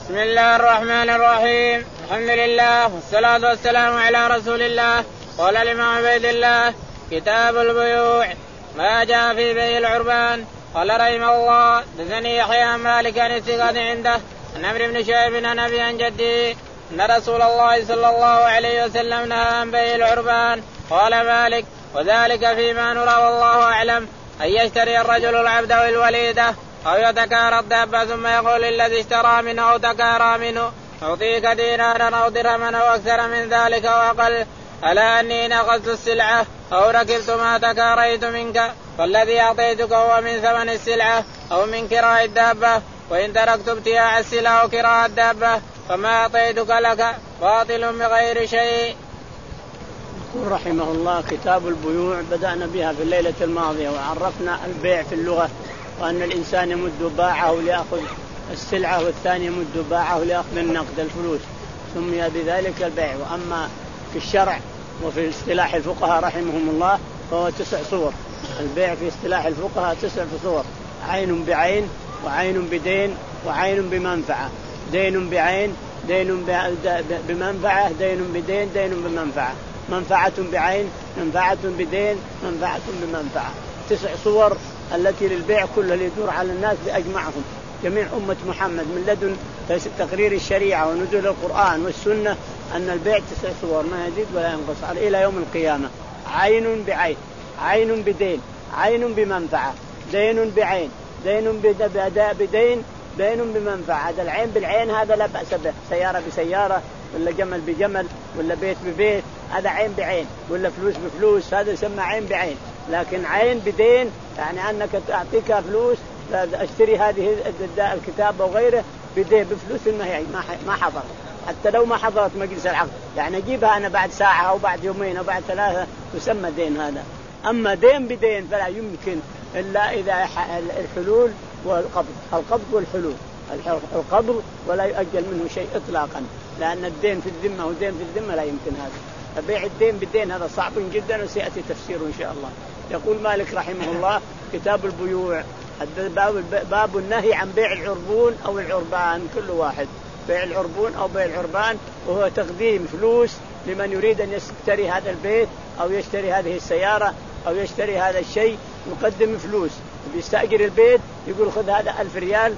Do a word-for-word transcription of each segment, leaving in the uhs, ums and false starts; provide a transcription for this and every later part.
بسم الله الرحمن الرحيم. الحمد لله والصلاة والسلام على رسول الله. قال الإمام عبيد الله كتاب البيوع ما جاء في بيع العربان. قال رحمه الله دثني يحيى عن مالك عن الثقات عنده عن عمرو بن شعيب عن أبي عن جدي أن رسول الله صلى الله عليه وسلم نهى عن بيع العربان. قال مالك وذلك فيما نرى والله أعلم أن يشتري الرجل العبد أو الوليدة أو يتكارى الدابة ثم يقول الذي اشترى منه أو تكارى منه أعطيك دينارا أو درهما أو أكثر من ذلك وأقل ألا أني نقصت السلعة أو ركبت ما تكاريت منك فالذي أعطيتك هو من ثمن السلعة أو من كراء الدابة وإن تركت ابتياع السلعة أو كراء الدابة فما أعطيتك لك باطل بغير شيء. يقول رحمه الله كتاب البيوع بدأنا بها في الليلة الماضية وعرفنا البيع في اللغة وأن الإنسان يمد باعه ليأخذ السلعة والثاني يمد باعه ليأخذ النقد الفلوس سمي بذلك البيع. وأما في الشرع وفي اصطلاح الفقهاء رحمهم الله فهو تسع صور. البيع في اصطلاح الفقهاء تسع صور: عين بعين وعين بدين وعين بمنفعة، دين بعين دين بمنفعة دين بدين دين بمنفعة، منفعة بعين منفعة بدين منفعة بمنفعة. تسع صور التي للبيع كلها اللي يدور على الناس بأجمعهم جميع أمة محمد من لدن تقرير الشريعة ونزول القرآن والسنة أن البيع تسع صور ما يزيد ولا ينقص إلى يوم القيامة. عين بعين عين بدين عين بمنفعة دين بعين دين بدين دين بمنفعة. هذا العين بالعين هذا لا بأس به، سيارة بسيارة ولا جمل بجمل ولا بيت ببيت هذا عين بعين، ولا فلوس بفلوس هذا يسمى عين بعين. لكن عين بدين يعني أنك تعطيك فلوس أشتري هذه الكتاب وغيره بدين بفلوس ما هي ما حضر حتى لو ما حضرت مجلس العقد، يعني أجيبها أنا بعد ساعة أو بعد يومين أو بعد ثلاثة يسمى دين هذا. أما دين بدين فلا يمكن إلا إذا الحلول والقبض، القبض والحلول، القبض ولا يؤجل منه شيء إطلاقا، لأن الدين في الذمة ودين في الذمة لا يمكن هذا. بيع الدين بالدين هذا صعب جدا وسيأتي تفسيره إن شاء الله. يقول مالك رحمه الله كتاب البيوع باب, باب النهي عن بيع العربون أو العربان كل واحد، بيع العربون أو بيع العربان وهو تقديم فلوس لمن يريد أن يشتري هذا البيت أو يشتري هذه السيارة أو يشتري هذا الشيء يقدم فلوس. بيستأجر البيت يقول خذ هذا ألف ريال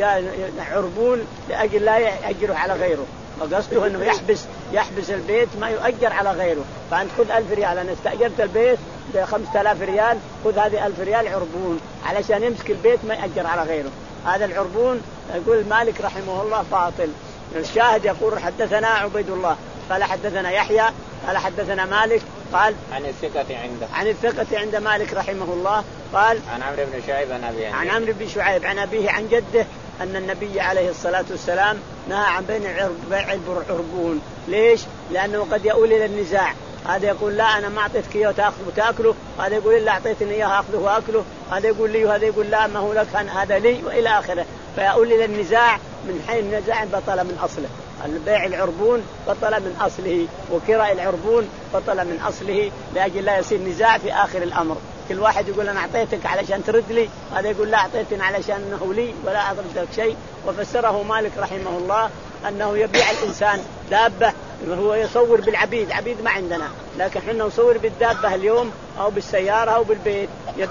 عربون لأجل لا يأجره على غيره، وقصده أنه يحبس يحبس البيت ما يؤجر على غيره. فأنت خذ ألف ريال، أنا استأجرت البيت بخمسة آلاف ريال خذ هذه ألف ريال عربون علشان يمسك البيت ما يأجر على غيره. هذا العربون يقول مالك رحمه الله باطل. الشاهد يقول حدثنا عبيد الله قال حدثنا يحيى قال حدثنا مالك قال عن الثقة عنده عن الثقة عند مالك رحمه الله قال عن عمرو بن شعيب عن أبيه عن عمرو بن شعيب عن أبيه عن جده أن النبي عليه الصلاة والسلام نهى عن بيع العربون. ليش؟ لأنه قد يؤول إلى النزاع، هذا يقول لا أنا ما أعطيتك إياه تأخذه وتأكله، هذا يقول لا أعطيتني إياه أخذه وأكله، هذا يقول لي وهذا يقول لا ما هو لك هذا لي وإلى آخره، فيؤول إلى النزاع. من حين النزاع بطل من أصله. البيع العربون بطل من أصله وكراء العربون بطل من أصله لأجل لا يصير نزاع في آخر الأمر. كل واحد يقول أنا أعطيتك علشان ترد لي، هذا يقول لا أعطيتني علشان أنه لي ولا أرد لك شيء. وفسره مالك رحمه الله أنه يبيع الإنسان دابة، هو يصور بالعبيد، عبيد ما عندنا لكن حنا نصور بالدابة اليوم أو بالسيارة أو بالبيت.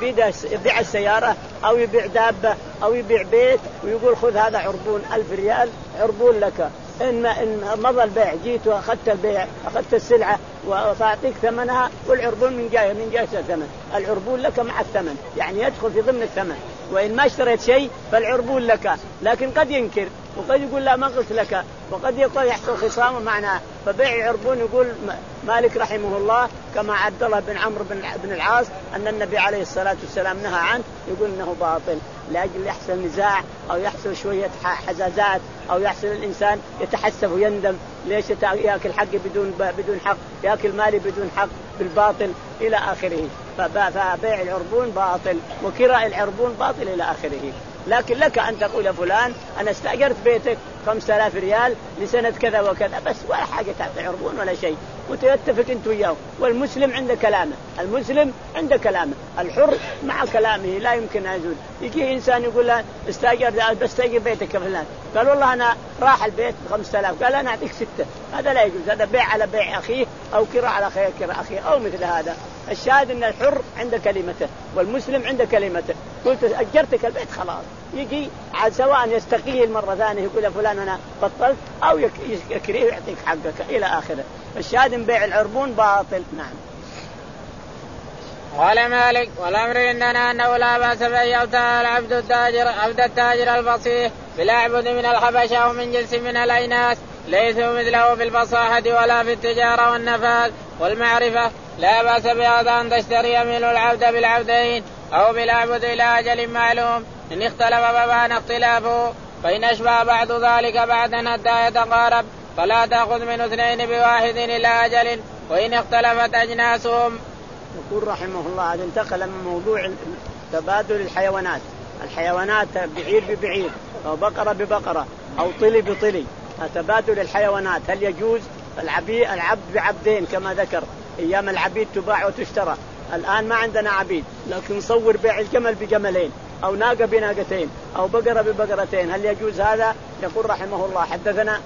يبيع السيارة أو يبيع دابة أو يبيع بيت ويقول خذ هذا عربون ألف ريال عربون لك، إن إن مضى البيع جيت وأخذت البيع أخذت السلعة وأعطيك ثمنها والعربون من جاي من جاي الثمن، العربون لك مع الثمن يعني يدخل في ضمن الثمن. وإن ما اشتريت شيء فالعربون لك، لكن قد ينكر وقد يقول لا ما قلت لك وقد يحصل خصام معناه. فبيع العربون يقول مالك رحمه الله كما عبد الله بن عمرو بن العاص أن النبي عليه الصلاة والسلام نهى عنه، يقول إنه باطل لأجل يحصل نزاع أو يحصل شوية حزازات أو يحصل الإنسان يتحسف ويندم ليش يأكل حق بدون بدون حق، يأكل مالي بدون حق بالباطل إلى آخره. فبيع العربون باطل وكراء العربون باطل إلى آخره. لكن لك أن تقول يا فلان أنا استأجرت بيتك خمسة آلاف ريال لسنة كذا وكذا بس، ولا حاجة تعطي عربون ولا شيء، وتتفق أنت وياه. والمسلم عند كلامه، المسلم عند كلامه، الحر مع كلامه لا يمكن أن يزول. يجي إنسان يقول له استأجر بستأجر بيتك فلان، قال والله أنا راح البيت بخمسة آلاف، قال أنا أعطيك ستة، هذا لا يجوز، هذا بيع على بيع أخيه أو كراء على كراء أخيه أو مثل هذا. الشاهد أن الحر عند كلمته والمسلم عند كلمته. قلت أجرتك البيت خلاص، يجي عاد سواء يستقيل مرة ثانية يقول يا فلان أنا بطلت أو يكريه ويعطيك حقك إلى آخره. الشاهد أن بيع العربون باطل. نعم. قال مالك والأمر عندنا أنه لا بأس بأن يبتاع العبد التاجر عبد التاجر الفصيح بالأعبد من الحبشة أو من جنس من الأيناس ليسوا مثله في الفصاحة ولا في التجارة والنفاذ والمعرفة. لا بأس بهذا أن تشتري منه العبد بالعبدين أو بالأعبد إلى أجل معلوم إن اختلف فبان اختلافه، فإن أشبه بعد ذلك بعدا حتى يتقارب فلا تأخذ من اثنين بواحد إلى أجل وإن اختلفت أجناسهم. يقول رحمه الله هذا انتقل من موضوع تبادل الحيوانات، الحيوانات بعير ببعير أو بقرة ببقرة أو طلي بطلي، تبادل الحيوانات هل يجوز؟ العبيد العبد بعبدين كما ذكر، أيام العبيد تباع وتشترى، الآن ما عندنا عبيد لكن نصور بيع الجمل بجملين أو ناقة بناقتين أو بقرة ببقرتين، هل يجوز هذا؟ يقول رحمه الله حدثنا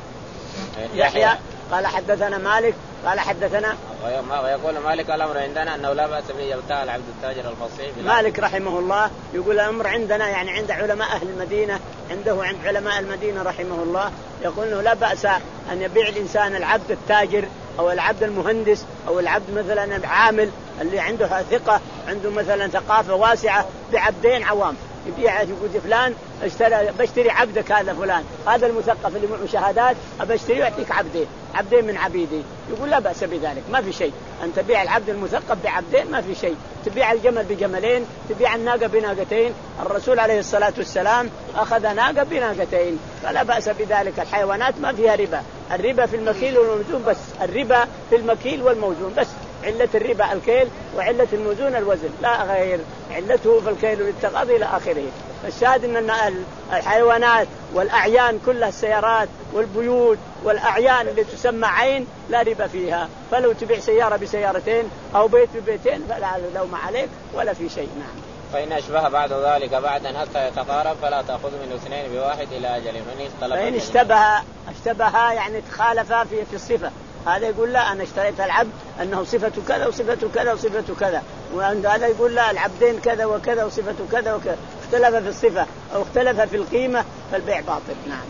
يحيى قال حدثنا مالك قال حدثنا ويقول مالك الأمر عندنا أنه لا بأس به يبتاع العبد التاجر الفصيح. مالك رحمه الله يقول الأمر عندنا يعني عند علماء أهل المدينة، عنده عند علماء المدينة رحمه الله يقول أنه لا بأس أن يبيع الإنسان العبد التاجر أو العبد المهندس أو العبد مثلا العامل اللي عنده ثقة عنده مثلا ثقافة واسعة بعبدين عوام، يبيع يقول فلان اشتري بشتري عبدك هذا فلان هذا المثقف اللي معه شهادات أبشتري يعطيك عبدين عبدين من عبيدي، يقول لا بأس بذلك ما في شيء، أن تبيع العبد المثقف بعبدين ما في شيء، تبيع الجمل بجملين تبيع الناقة بناقتين، الرسول عليه الصلاة والسلام أخذ ناقة بناقتين فلا بأس بذلك. الحيوانات ما فيها ربا، الربا في المكيل والموزون بس، الربا في المكيل والموزون بس، علة الربا الكيل وعلة الموزون الوزن لا غير، علته في الكيل والتقاضي إلى آخره. فالشاهد أن الحيوانات والأعيان كلها السيارات والبيوت والأعيان اللي تسمى عين لا ربا فيها، فلو تبيع سيارة بسيارتين أو بيت ببيتين فلا لوم عليك ولا في شيء. نعم. فإن أشبه بعد ذلك بعدا حتى يتقارب فلا تأخذ من اثنين بواحد إلى أجل. فإن اشتبه اشتبه يعني تخالفا في في الصفة، هذا يقول لا أنا اشتريت العبد أنه صفة كذا وصفة كذا وصفة كذا، وهذا يقول لا العبدين كذا وكذا وصفة كذا وكذا، اختلف في الصفة أو اختلف في القيمة فالبيع باطل. نعم.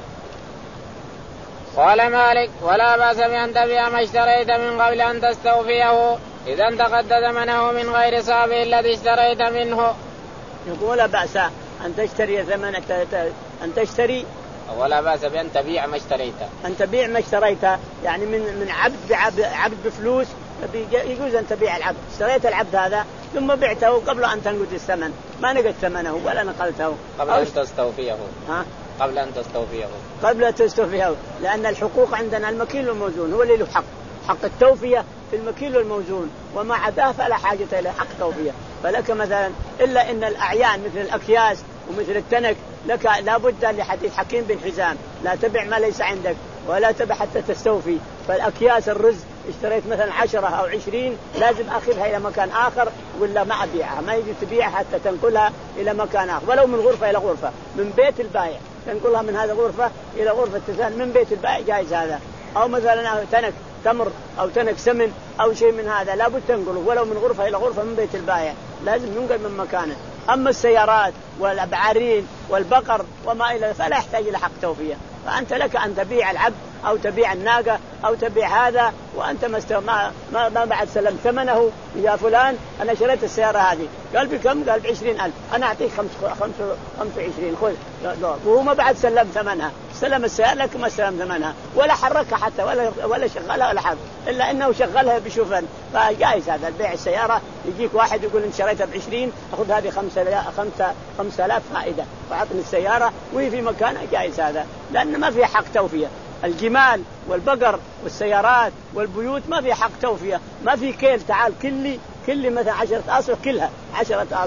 قال مالك ولا بأس بأن تبيع ما اشتريت من قبل أن تستوفيه إذا انتقد ثمنه من غير صافي الذي اشتريت منه. يقول لا بأس أن تشتري ثمن أن تشتري ولا بأس بأن تبيع ما اشتريته، أن تبيع ما اشتريته يعني من من عبد بعبد عبد بفلوس، يجوز أن تبيع العبد، اشتريت العبد هذا ثم بعته قبل أن تنقد الثمن، ما نقد ثمنه ولا نقلته قبل أن تستوفيه. ها؟ قبل أن تستوفيه قبل أن تستوفيه لأن الحقوق عندنا المكيل والموزون هو اللي له حق، حق التوفية في المكيل والموزون، وما عداه فلا حاجة إلى حق توفية. فلك مثلا إلا إن الأعيان مثل الأكياس ومثل التنك لك لابد لحديث حكيم بن حزام لا تبع ما ليس عندك ولا تبع حتى تستوفي. فالأكياس الرز اشتريت مثلا عشرة أو عشرين لازم أخذها إلى مكان آخر ولا ما أبيعها، ما يجي تبيعها حتى تنقلها إلى مكان آخر ولو من غرفة إلى غرفة، من بيت البائع تنقلها من هذا غرفة إلى غرفة ثانية من بيت البائع جائز هذا. أو مثلا تنك تمر أو تنك سمن أو شيء من هذا لابد تنقله ولو من غرفة إلى غرفة من بيت البائع، لازم ينقل من مكانه. أما السيارات والأبعارين والبقر وما إلى فلا يحتاج إلى حق توفية، فأنت لك أن تبيع العبد أو تبيع الناقة أو تبيع هذا وأنت ما ما ما بعد سلم ثمنه. يا فلان أنا شريت السيارة هذه، قال بكم؟ قال بعشرين ألف، أنا أعطيك خمس خمس خمس وعشرين خذ، وهو ما بعد سلم ثمنها، سلم السيارة لك ما سلم ثمنها ولا حركها حتى ولا ولا شغلها ولا حاجة، إلا إنه شغلها بشوفن، فجائز هذا البيع السيارة. يجيك واحد يقول إن شريتها بعشرين أخذ هذه خمسة خمسة خمسة آلاف فائدة وعطني السيارة وهي في مكانها، جائز هذا لأن ما في حق توفية. الجمال والبقر والسيارات والبيوت ما في حق توفية، ما في كيل تعال كلي كلي مثلا عشرة أصع كلها عشرة أصع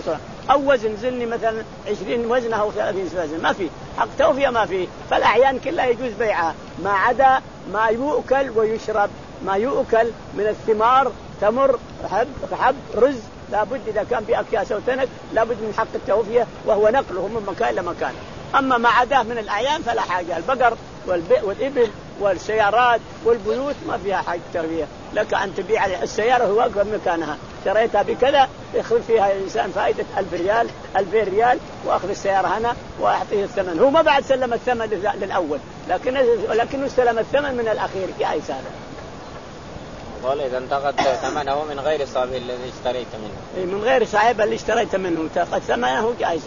أو وزن زلني مثلا عشرين وزنه أو ثلاثين وزن، ما في حق توفية ما في. فالأعيان كلها يجوز بيعها ما عدا ما يؤكل ويشرب. ما يؤكل من الثمار تمر حب حب رز لابد إذا كان في أكياس أو تنك لابد من حق التوفية وهو نقله من مكان لمكان. أما ما عداه من الأعيان فلا حاجة. البقر والإبل والسيارات والبيوت ما فيها حاجة تربية. لك أن تبيع السيارة هو واقفة مكانها، شريتها بكذا يخرج فيها الإنسان فائدة ألف ريال ألفين ريال وأخذ السيارة هنا وأعطيه الثمن. هو ما بعد سلم الثمن للأول لكن لكنه استلم الثمن من الأخير جائز هذا. قال إذا انتقد ثمنه من غير صاحبه الذي اشتريت منه. من غير صاحبه اللي اشتريت منه انتقد ثمنه جائز.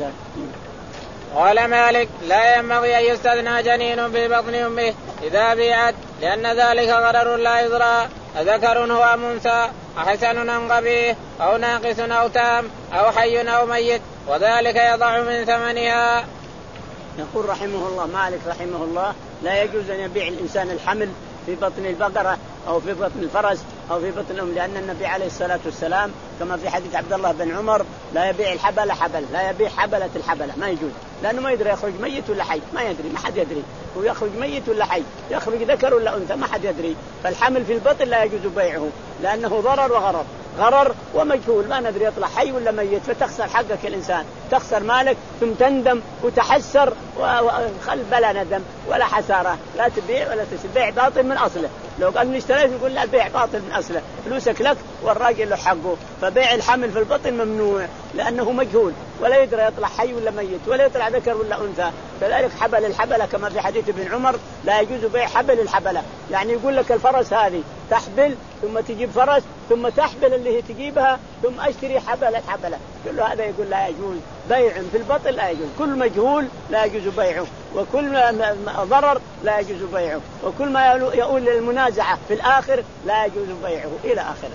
قال مالك لا ينبغي أن يستثنى جنين في بطن أمه إذا بيعت لأن ذلك غرر لا يدرى أذكر هو أم أنثى أحسن أم قبيح أو ناقص أو تام أو حي أو ميت وذلك يضع من ثمنها. يقول رحمه الله مالك رحمه الله لا يجوز أن يبيع الإنسان الحمل في بطن البقرة أو في بطن الفرس أو في بطن الأم، لأن النبي عليه الصلاة والسلام كما في حديث عبد الله بن عمر لا يبيع الحبل حبل، لا يبيع حبلة الحبلة، ما يجوز لأنه ما يدري يخرج ميت ولا حي، ما يدري ما حد يدري هو يخرج ميت ولا حي، يخرج ذكر ولا أنثى ما حد يدري. فالحمل في البطن لا يجوز بيعه لأنه ضرر وغرر، غرر ومجهول ما ندري يطلع حي ولا ميت، فتخسر حقك الإنسان، تخسر مالك ثم تندم وتحسر وخل بلا ندم ولا حسارة. لا تبيع ولا تبيع باطل من أصله. لو قال اشتريت يقول لا بيع باطل من أصله، فلوسك لك والراجل له حقه. فبيع الحمل في البطن ممنوع لأنه مجهول ولا يدري يطلع حي ولا ميت ولا يطلع ذكر ولا أنثى. كذلك حبل الحبلة كما في حديث ابن عمر لا يجوز بيع حبل الحبلة، يعني يقول لك الفرس هذه تحبل ثم تجيب فرس ثم تحبل اللي هي تجيبها ثم أشتري حبلة حبلة، كل هذا يقول لا يجوز بيع في البطن، لا يجوز. كل مجهول لا يجوز بيعه، وكل ضرر لا يجوز بيعه، وكل ما يؤول للمنازعة في الآخر لا يجوز بيعه إلى آخره.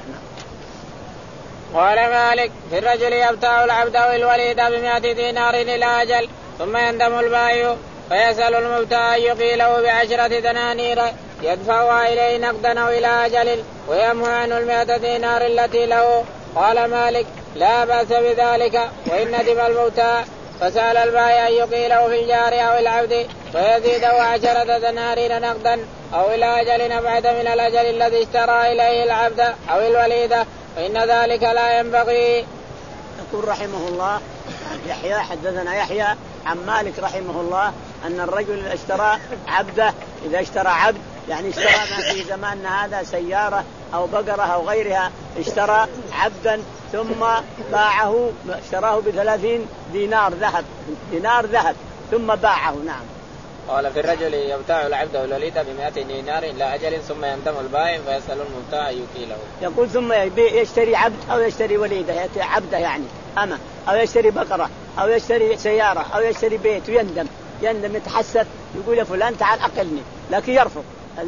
قال مالك في الرجل يبتاع العبد أو الوليد بمئة دينار إلى أجل ثم يندم البائع فيسأل المبتاع أن يقيله بعشرة دنانير يدفعها إليه نقدا أو إلى أجل ويمحو عنه المئة دينار التي له. قال مالك لا بأس بذلك وإن ندم المبتاع فسأل البائع أن يقيله في الجار أو العبد ويزيده عشرة دنانير نقدا أو إلى أجل أبعد من الأجل الذي اشترى إليه العبد أو الوليدة فإن ذلك لا ينبغي. يقول رحمه الله يحيى حدثنا يحيى عن مالك رحمه الله أن الرجل اشترى عبده، إذا اشترى عبد يعني اشترى ما في زماننا هذا سيارة أو بقرة أو غيرها، اشترى عبدا ثم باعه اشتراه بثلاثين دينار ذهب دينار ذهب ثم باعه. نعم. قال في الرجل يبتاع العبد والوليد بمئة دينار إلى أجل ثم يندم البائع فيسأل المبتاع يكيله. يقول ثم يشتري عبد أو يشتري وليده عبده يعني أما أو يشتري بقرة أو يشتري سيارة أو يشتري بيت ويندم يندم يتحسر يقول يا فلان تعال أقلني، لكن يرفض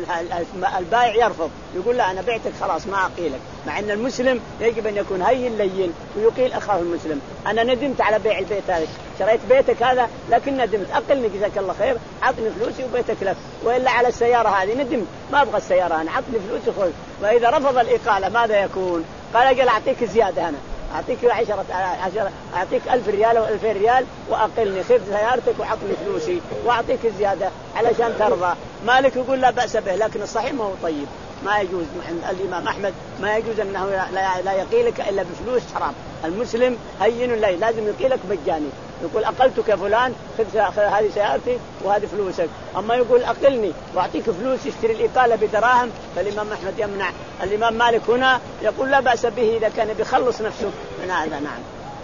البائع يرفض يقول لا أنا بعتك خلاص ما أقيلك، مع أن المسلم يجب أن يكون هين لين ويقيل أخاه المسلم. أنا ندمت على بيع البيت هذا، شريت بيتك هذا لكن ندمت أقلني جزاك الله خير عطني فلوسي وبيتك لك، وإلا على السيارة هذه ندمت ما أبغى السيارة أنا عطني فلوسي خذ. وإذا رفض الإقالة ماذا يكون؟ قال أجل أعطيك زيادة، أنا أعطيك عشرة عشرة أعطيك ألف ريال أو ألفين ريال وأقلني خذ سيارتك وعطني فلوسي وأعطيك زيادة علشان ترضى. مالك يقول لا بأس به، لكن الصحيح ما هو طيب، ما يجوز. الإمام أحمد ما يجوز أنه لا يقيلك إلا بفلوس حرام. المسلم هين لي لازم يقيلك مجاني، يقول أقلتك فلان خذ هذه سيارتي وهذه فلوسك، أما يقول أقلني وأعطيك فلوس يشتري الإقالة بدراهم فالإمام أحمد يمنع. الإمام مالك هنا يقول لا بأس به إذا كان بيخلص نفسه من هذا. نعم.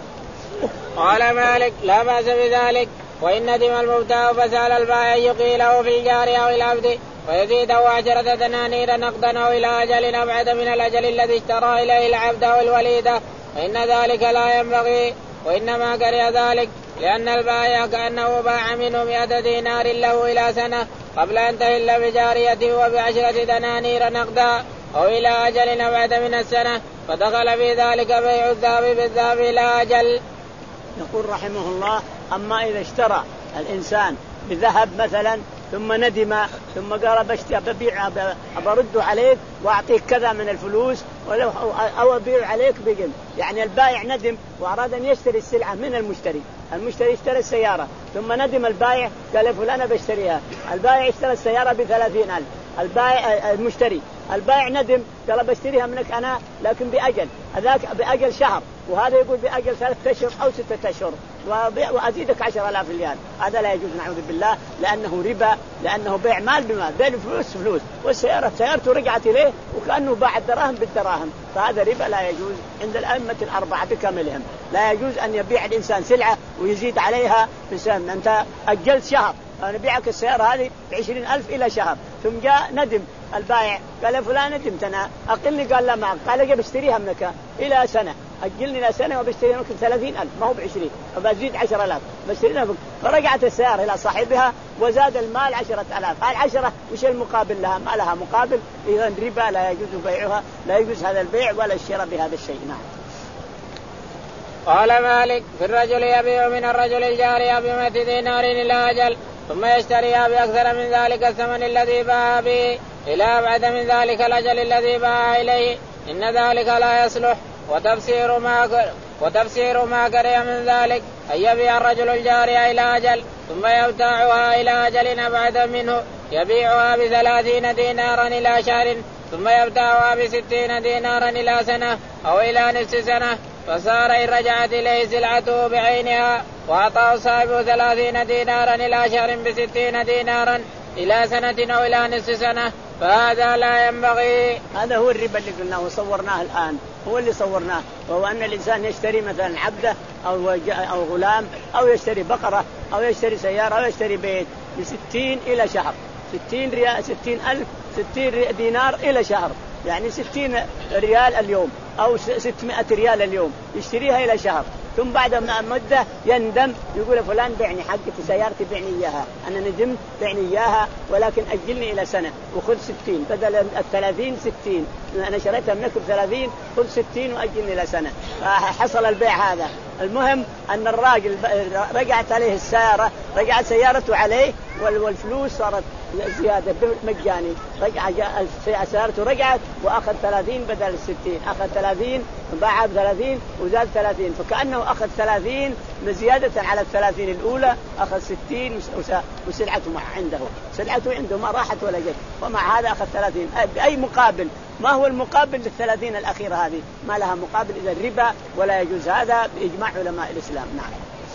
قال مالك لا بأس بذلك وإن ندم المبتاع فسأل البائع يقيله في الجار أو العبد ويزيده عشرة دنانير نقدا أو إلى أجل أبعد من الأجل الذي اشترى إليه العبد أو الوليدة فإن ذلك لا ينبغي، وإنما كره ذلك لأن البائع كأنه باع منه مئة دينار له إلى سنة قبل أن تهل بجاريته وبعشرة دنانير نقدا أو إلى أجل أبعد من السنة فدخل في ذلك بيع الذهب بالذهب إلى أجل. يقول رحمه الله أما إذا اشترى الإنسان بذهب مثلا ثم ندم ثم قال بشتري ببيع برده عليك وأعطيك كذا من الفلوس ولو أو أبيع عليك بقل. يعني البائع ندم وأراد أن يشتري السلعة من المشتري، المشتري اشترى السيارة ثم ندم البائع قال فلان بشتريها، البائع اشترى السيارة بثلاثين ألف، البائع المشتري البائع ندم قال بشتريها منك أنا لكن بأجل، هذاك بأجل شهر وهذا يقول بأجل ثلاثة أشهر أو ستة أشهر وأزيدك عشر آلاف ريال. هذا لا يجوز نعوذ بالله، لأنه ربا، لأنه بيع مال بمال، بيع فلوس فلوس، والسيارة سيارته رجعت إليه وكأنه باع الدراهم بالدراهم، فهذا ربا لا يجوز عند الأئمة الأربعة بكاملهم. لا يجوز أن يبيع الإنسان سلعة ويزيد عليها بسهم. أنت أجلت شهر، أنا بيعك السيارة هذه بعشرين ألف إلى شهر، ثم جاء ندم البائع قال يا فلان ندمت أنا أقلني، قال لا معك، قال أجي بشتريها منك إلى سنة، أجلني إلى سنة وبشتريها منك ثلاثين ألف ما هو بعشرين وبزيد عشر آلاف بشتريها منك. فرجعت السيارة إلى صاحبها وزاد المال عشرة آلاف. هاي العشرة مش المقابل لها، ما لها مقابل، إذا ربا لا يجوز بيعها، لا يجوز هذا البيع ولا الشراء بهذا الشيء. نعم. قال مالك في الرجل يبيع من الرجل الجارية بمئة دينار إلى أجل ثم يشتريها بأكثر من ذلك الثمن الذي باع به إلى أبعد من ذلك الأجل الذي باع إليه، إن ذلك لا يصلح. وتفسير ما وتفسير ما كره من ذلك أن يبيع الرجل الجارية إلى أجل ثم يبتاعها إلى أجل أبعد منه، يبيعها بثلاثين دينارا إلى شهر ثم يبتاعها بستين دينارا إلى سنة أو إلى نصف سنة، فصار إن رجعت إليه سلعته بعينها وأعطاه صاحبه ثلاثين دينارا إلى شهر بستين دينارا إلى سنة أو إلى نصف سنة، فهذا لا ينبغي. هذا هو الربا اللي قلناه وصورناه الآن، هو اللي صورناه، وهو أن الإنسان يشتري مثلا عبده أو أو غلام أو يشتري بقرة أو يشتري سيارة أو يشتري بيت بستين إلى شهر، ستين ريال، ستين ألف، ستين دينار إلى شهر، يعني ستين ريال اليوم أو ستمائة ريال اليوم، يشتريها إلى شهر، ثم بعد مدة يندم يقول فلان بعني حقتي سيارتي بعني إياها، أنا ندمت بعني إياها ولكن أجلني إلى سنة وخذ ستين بدل الثلاثين ستين، أنا شريتها منك بثلاثين خذ ستين وأجلني إلى سنة، فحصل البيع هذا. المهم أن الراجل رجعت عليه السيارة، رجعت سيارته عليه والفلوس صارت زيادة مجاني، رجع سيارته رجعت وأخذ ثلاثين بدل الستين، أخذ ثلاثين باع بثلاثين وزاد ثلاثين، فكأنه أخذ ثلاثين زيادة على الثلاثين الأولى، أخذ ستين وسلعته مع عنده، سلعته عنده ما راحت ولا جت، ومع هذا أخذ ثلاثين بأي مقابل؟ ما هو المقابل للثلاثين الأخيرة هذه؟ ما لها مقابل، إذا الربا ولا يجوز هذا بإجماع علماء الإسلام. نعم.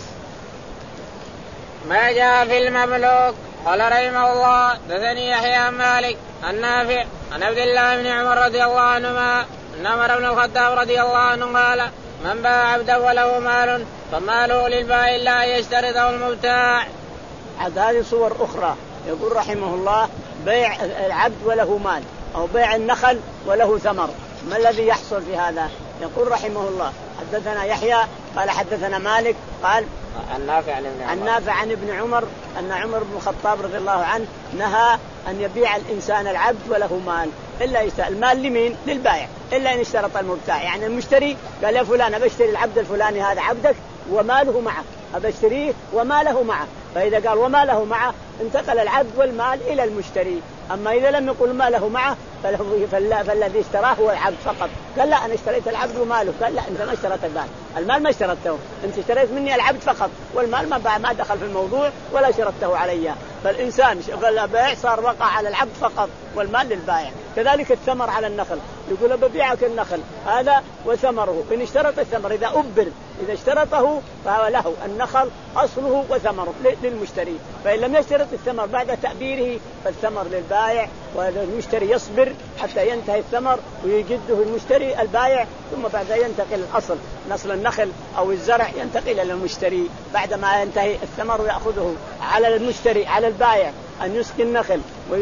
ما جاء في المملوك. قال رحمه الله دثني يحيى مالك النافع عن عبد الله بن عمر رضي الله عنهما أن عمر بن الخطاب رضي الله عنه قال من باع عبدا وله مال فماله للبائع إلا أن يشترطه المبتاع. هذه صور أخرى. يقول رحمه الله بيع العبد وله مال أو بيع النخل وله ثمر، ما الذي يحصل في هذا؟ يقول رحمه الله حدثنا يحيى قال حدثنا مالك قال النافع عن ابن عمر, النافع عن ابن عمر أن عمر بن الخطاب رضي الله عنه نهى أن يبيع الإنسان العبد وله مال إلا يشتري المال لمين؟ للبائع، إلا أن يشترط المبتاع. يعني المشتري قال يا فلان أبشتري العبد الفلاني هذا عبدك وماله معه، أبشتريه وماله معه، فإذا قال وماله معه انتقل العبد والمال إلى المشتري. أما إذا لم يقل ماله معه فالذي اشتراه هو العبد فقط. قال لا أنا اشتريت العبد وماله، قال لا أنت ما اشتريت المال، المال ما اشتريته، أنت اشتريت مني العبد فقط والمال ما ما دخل في الموضوع ولا شرطته علي. فالإنسان شغل البيع صار وقع على العبد فقط والمال للبائع. كذلك الثمر على النخل، يقول ببيعك النخل هذا وثمره، إن اشترط الثمر إذا أبر إذا اشترطه فهو له النخل أصله وثمره للمشتري، فإن لم يشترط الثمر بعد تأبيره فالثمر للبائع، والمشتري يصبر حتى ينتهي الثمر ويجده المشتري البائع، ثم بعد ينتقل الأصل نصل النخل أو الزرع ينتقل إلى المشتري بعد ما ينتهي الثمر ويأخذه. على المشتري على البائع أن يسقي النخل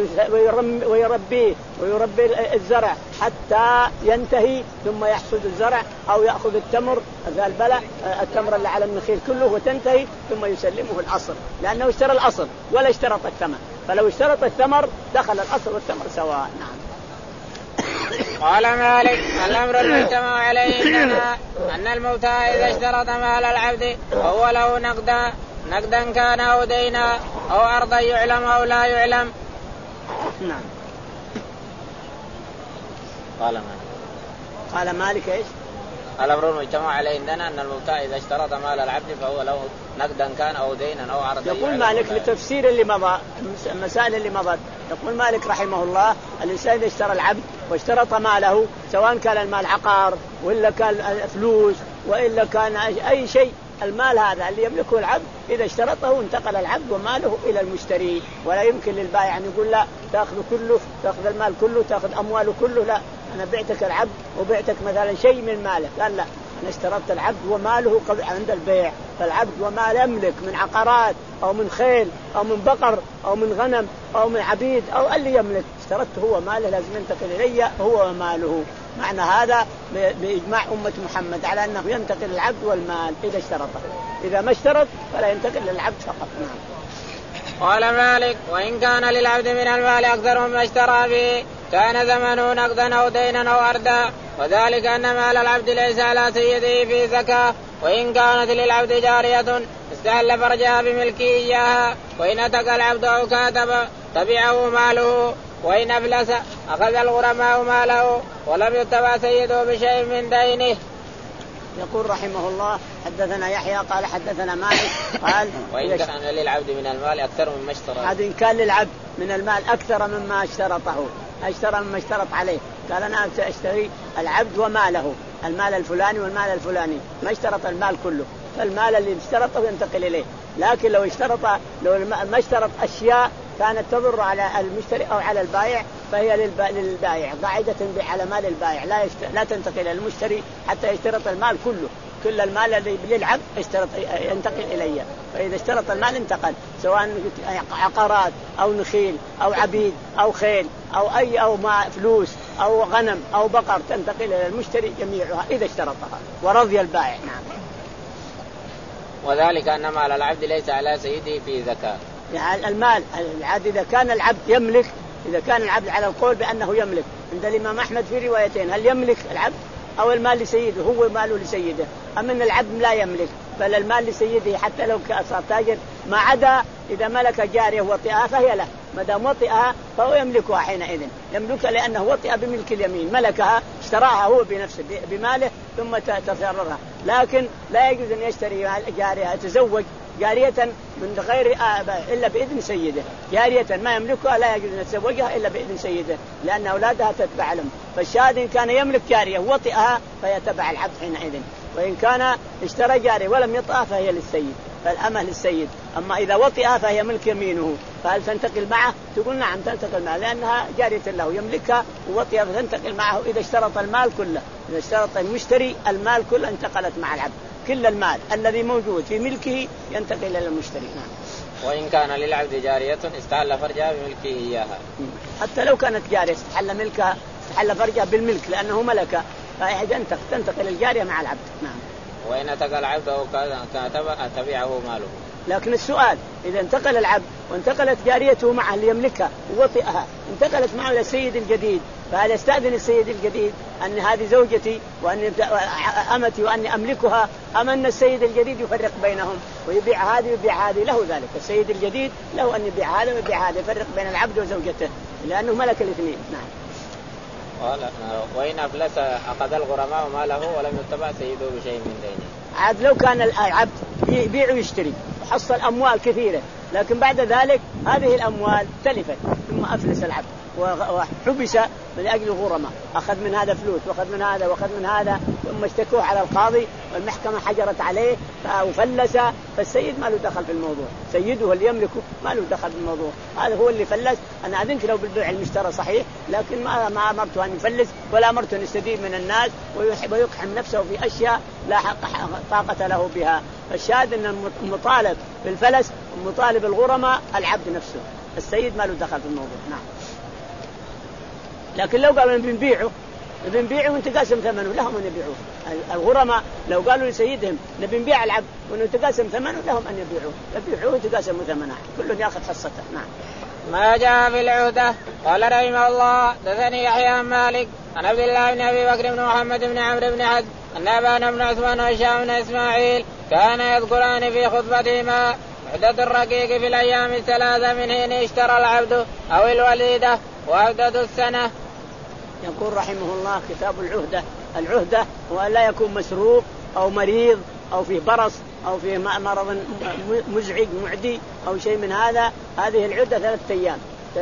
ويربيه ويربي الزرع حتى ينتهي ثم يحصد الزرع أو يأخذ التمر البلع التمر اللي على النخيل كله وتنتهي ثم يسلمه الأصل، لأنه اشترى الأصل ولا اشترط الثمر، فلو اشترط الثمر دخل الأصل والثمر سواء. نعم. قال مالك الأمر المجتمع عليه إننا أن المبتاع إذا اشترط مال العبد وهو له نقدا نقدا كان أو دينا أو أرضا يعلم أو لا يعلم. نعم. قال مالك قال مالك إيش؟ الأمر المجتمع عليه عندنا أن المبتاع إذا اشترط مال العبد فهو له نقدا كان أو دينا أو عرضا. يقول مالك لتفسير اللي مضى المسائل اللي مضت، يقول مالك رحمه الله الإنسان إذا اشترى العبد واشترط ماله سواء كان المال عقار وإلا كان فلوس وإلا كان أي شيء، المال هذا اللي يملكه العبد إذا اشترطه انتقل العبد وماله إلى المشتري، ولا يمكن للبائع أن يقول لا تأخذ كله، تأخذ المال كله، تأخذ أمواله كله، لا أنا بعتك العبد وبعتك مثلا شيء من ماله، قال لا أنا اشترطت العبد وماله عند البيع، فالعبد ومال يملك من عقارات أو من خيل أو من بقر أو من غنم أو من عبيد أو اللي يملك اشترطته هو ماله لازم ينتقل إلي هو وماله. معنى هذا بإجماع أمة محمد على أنه ينتقل العبد والمال إذا اشترطه، إذا ما اشترط فلا ينتقل للعبد فقط. نعم. قال مالك وإن كان للعبد من المال أكثر مما اشترى به كان ثمنه نقدا أو دينا أو أردا، وذلك أن مال العبد ليس على سيده في زكاة. وإن كانت للعبد جارية استهل فرجها بملكه إياها، وإن أتقى العبد أو كاتب تبعه ماله، وإن أفلس أخذ الغرماء ماله ولم يتبع سيده بشيء من دينه. يقول رحمه الله حدثنا يحيى قال حدثنا مالك قال وإن كان للعبد من المال أكثر مما اشترط، هذا إن كان للعبد من المال أكثر مما اشترطه، اشترى مما اشترط عليه، قال أنا سأشتري العبد وماله، المال الفلاني والمال الفلاني، ما اشترط المال كله، فالمال اللي اشترطه ينتقل إليه. لكن لو اشترط لو ما اشترط أشياء كانت تضر على المشتري أو على البائع فهي للبائع، قاعدة على مال البائع لا لا تنتقل إلى المشتري حتى يشترط المال كله، كل المال الذي للعبد اشترط ينتقل إليه، فإذا اشترط المال انتقل سواء عقارات أو نخيل أو عبيد أو خيل أو أي أو ما فلوس أو غنم أو بقر تنتقل إلى المشتري جميعها إذا اشترطها ورضي البائع. نعم. وذلك أن مال العبد ليس على سيده في زكاة، يعني المال العبد إذا كان العبد يملك، إذا كان العبد على القول بأنه يملك عند الإمام أحمد في روايتين، هل يملك العبد أو المال لسيده، هو ماله لسيده، أما أن العبد لا يملك بل المال لسيده حتى لو صار تاجر، ما عدا إذا ملك جارية وطئها فهي له، ما دام وطئها فهو يملكها حينئذ، يملكها لأنه وطئ بملك اليمين، ملكها اشتراها هو بنفسه بماله ثم تصرفها، لكن لا يجوز أن يشتري جارية يتزوج جارية من غير آباء إلا بإذن سيده، جارية ما يملكها لا يجوز أن يتزوجها إلا بإذن سيده لأن أولادها تتبع لهم، فالشاهد إن كان يملك جارية وطئها فيتبع العبد حينئذ، وإن كان اشترى جارية ولم يطئها فهي للسيد، فالأمة للسيد، أما إذا وطئها فهي ملك يمينه، فهل تنتقل معه؟ تقول نعم تنتقل معه لأنها جارية له يملكها ووطئها فتنتقل معه إذا اشترط المال كله، إذا اشترط المشتري المال كله انتقلت مع العبد، كل المال الذي موجود في ملكه ينتقل إلى المشتري. نعم. وإن كان للعبد جارية استحل فرجها بملكه إياها، حتى لو كانت جارية استحل ملكها استحل فرجها بالملك لأنه ملكها، فتنتقل الجارية مع العبد. نعم. وإن انتقل العبد أو كاتب تبعه ماله، لكن السؤال إذا انتقل العبد وانتقلت جاريته معه اللي يملكها ووطئها انتقلت معه إلى السيد الجديد، فهل يستأذن السيد الجديد أن هذه زوجتي وأن أمتي وأني أملكها، أم أن السيد الجديد يفرق بينهم ويبيع هذه ويبيع هذه؟ له ذلك، السيد الجديد له أن يبيع هذا ويبيع هذا، يفرق بين العبد وزوجته لأنه ملك الاثنين. نعم. وإن أفلس أخذ الغرماء ماله ولم يتبع سيده بشيء من دينه، عاد لو كان العبد يبيع ويشتري وحصل أموال كثيرة لكن بعد ذلك هذه الأموال تلفت ثم أفلس العبد وحبس من أجل الغرماء، أخذ من هذا فلوس وأخذ من هذا وأخذ من هذا ثم اشتكوه على القاضي والمحكمة حجرت عليه وفلس، فالسيد ما له دخل في الموضوع، سيده اللي يملكه ما له دخل في الموضوع، هذا هو اللي فلس. أنا أذنك لو بالبيع المشترى صحيح لكن ما ما أمرته أن يفلس ولا أمرته أن يستدين من الناس ويحب ويقحم نفسه في أشياء لا حق طاقة له بها. فالشاهد أن المطالب بالفلس ومطالب الغرماء العبد نفسه، السيد ما له دخل في الموضوع. نعم. لكن لو قالوا بنبيعه بنبيعه ونتقاسم ثمنه لهم أن يبيعوه، الغرماء لو قالوا لسيدهم نبي نبيع العبد ونتقاسم ثمنه لهم أن يبيعوه، يبيعوه ويتقاسموا ثمنه، كل يأخذ حصته. نعم. ما جاء في العهدة. قال رحمه الله دثني يحيى عن مالك عن عبد الله بن أبي بكر بن محمد بن عمرو بن حد أن أبان بن عثمان وهشام بن إسماعيل كان يذكران في خطبتهما عهدة الرقيق في الأيام الثلاثة من حين اشترى العبد أو الوليدة وعهدة السنة. يقول رحمه الله كتاب العهدة. العهدة هو أن لا يكون مسروق أو مريض أو فيه برص أو فيه مرض مزعج معدي أو شيء من هذا. هذه العهدة ثلاثة أيام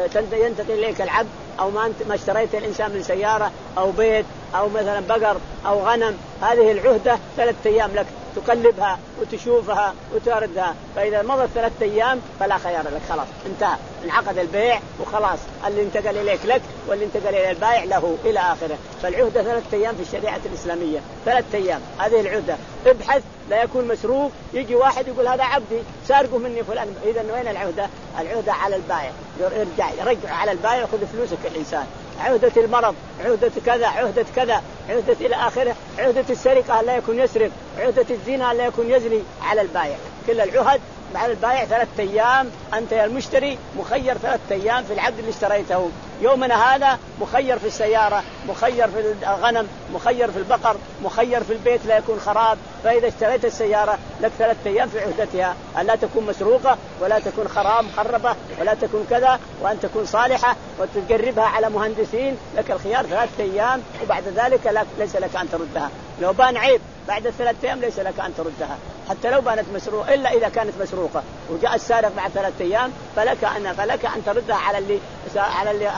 ينتقل إليك العبد أو ما أنت ما اشتريت الإنسان من سيارة أو بيت أو مثلا بقر أو غنم. هذه العهدة ثلاثة أيام لك تقلبها وتشوفها وتردها. فإذا مضت ثلاثة أيام فلا خيار لك، خلاص انتهى، انعقد البيع وخلاص، اللي انتقل إليك لك واللي انتقل إلى البائع له إلى آخره. فالعهدة ثلاثة أيام في الشريعة الإسلامية، ثلاثة أيام هذه العهدة. ابحث لا يكون مسروق، يجي واحد يقول هذا عبدي سارقه مني فلان، إذا وين العهدة؟ العهدة على البائع، يرجع يرجع على البائع يأخذ فلوسك الإنسان. عهدة المرض، عهدة كذا، عهدة كذا، عهدة إلى آخره. عهدة السرقة لا يكون يسرق، عهدة الزنا لا يكون يزني، على البائع. كل العهد على البائع ثلاثة أيام. أنت يا المشتري مخير ثلاثة أيام في العبد اللي اشتريته. يومنا هذا مخير في السيارة، مخير في الغنم، مخير في البقر، مخير في البيت لا يكون خراب. فإذا اشتريت السيارة لك ثلاثة أيام في عهدتها، أن لا تكون مسروقة ولا تكون خراب مخربة ولا تكون كذا، وأن تكون صالحة وتقربها على مهندسين. لك الخيار ثلاثة أيام، وبعد ذلك ليس لك أن تردها. لو بان عيب بعد الثلاثة أيام ليس لك أن تردها، حتى لو بانت مسروقة، إلا إذا كانت مسروقة وجاء السارق بعد ثلاثة أيام فلك أن فلك أن تردها على اللي على اللي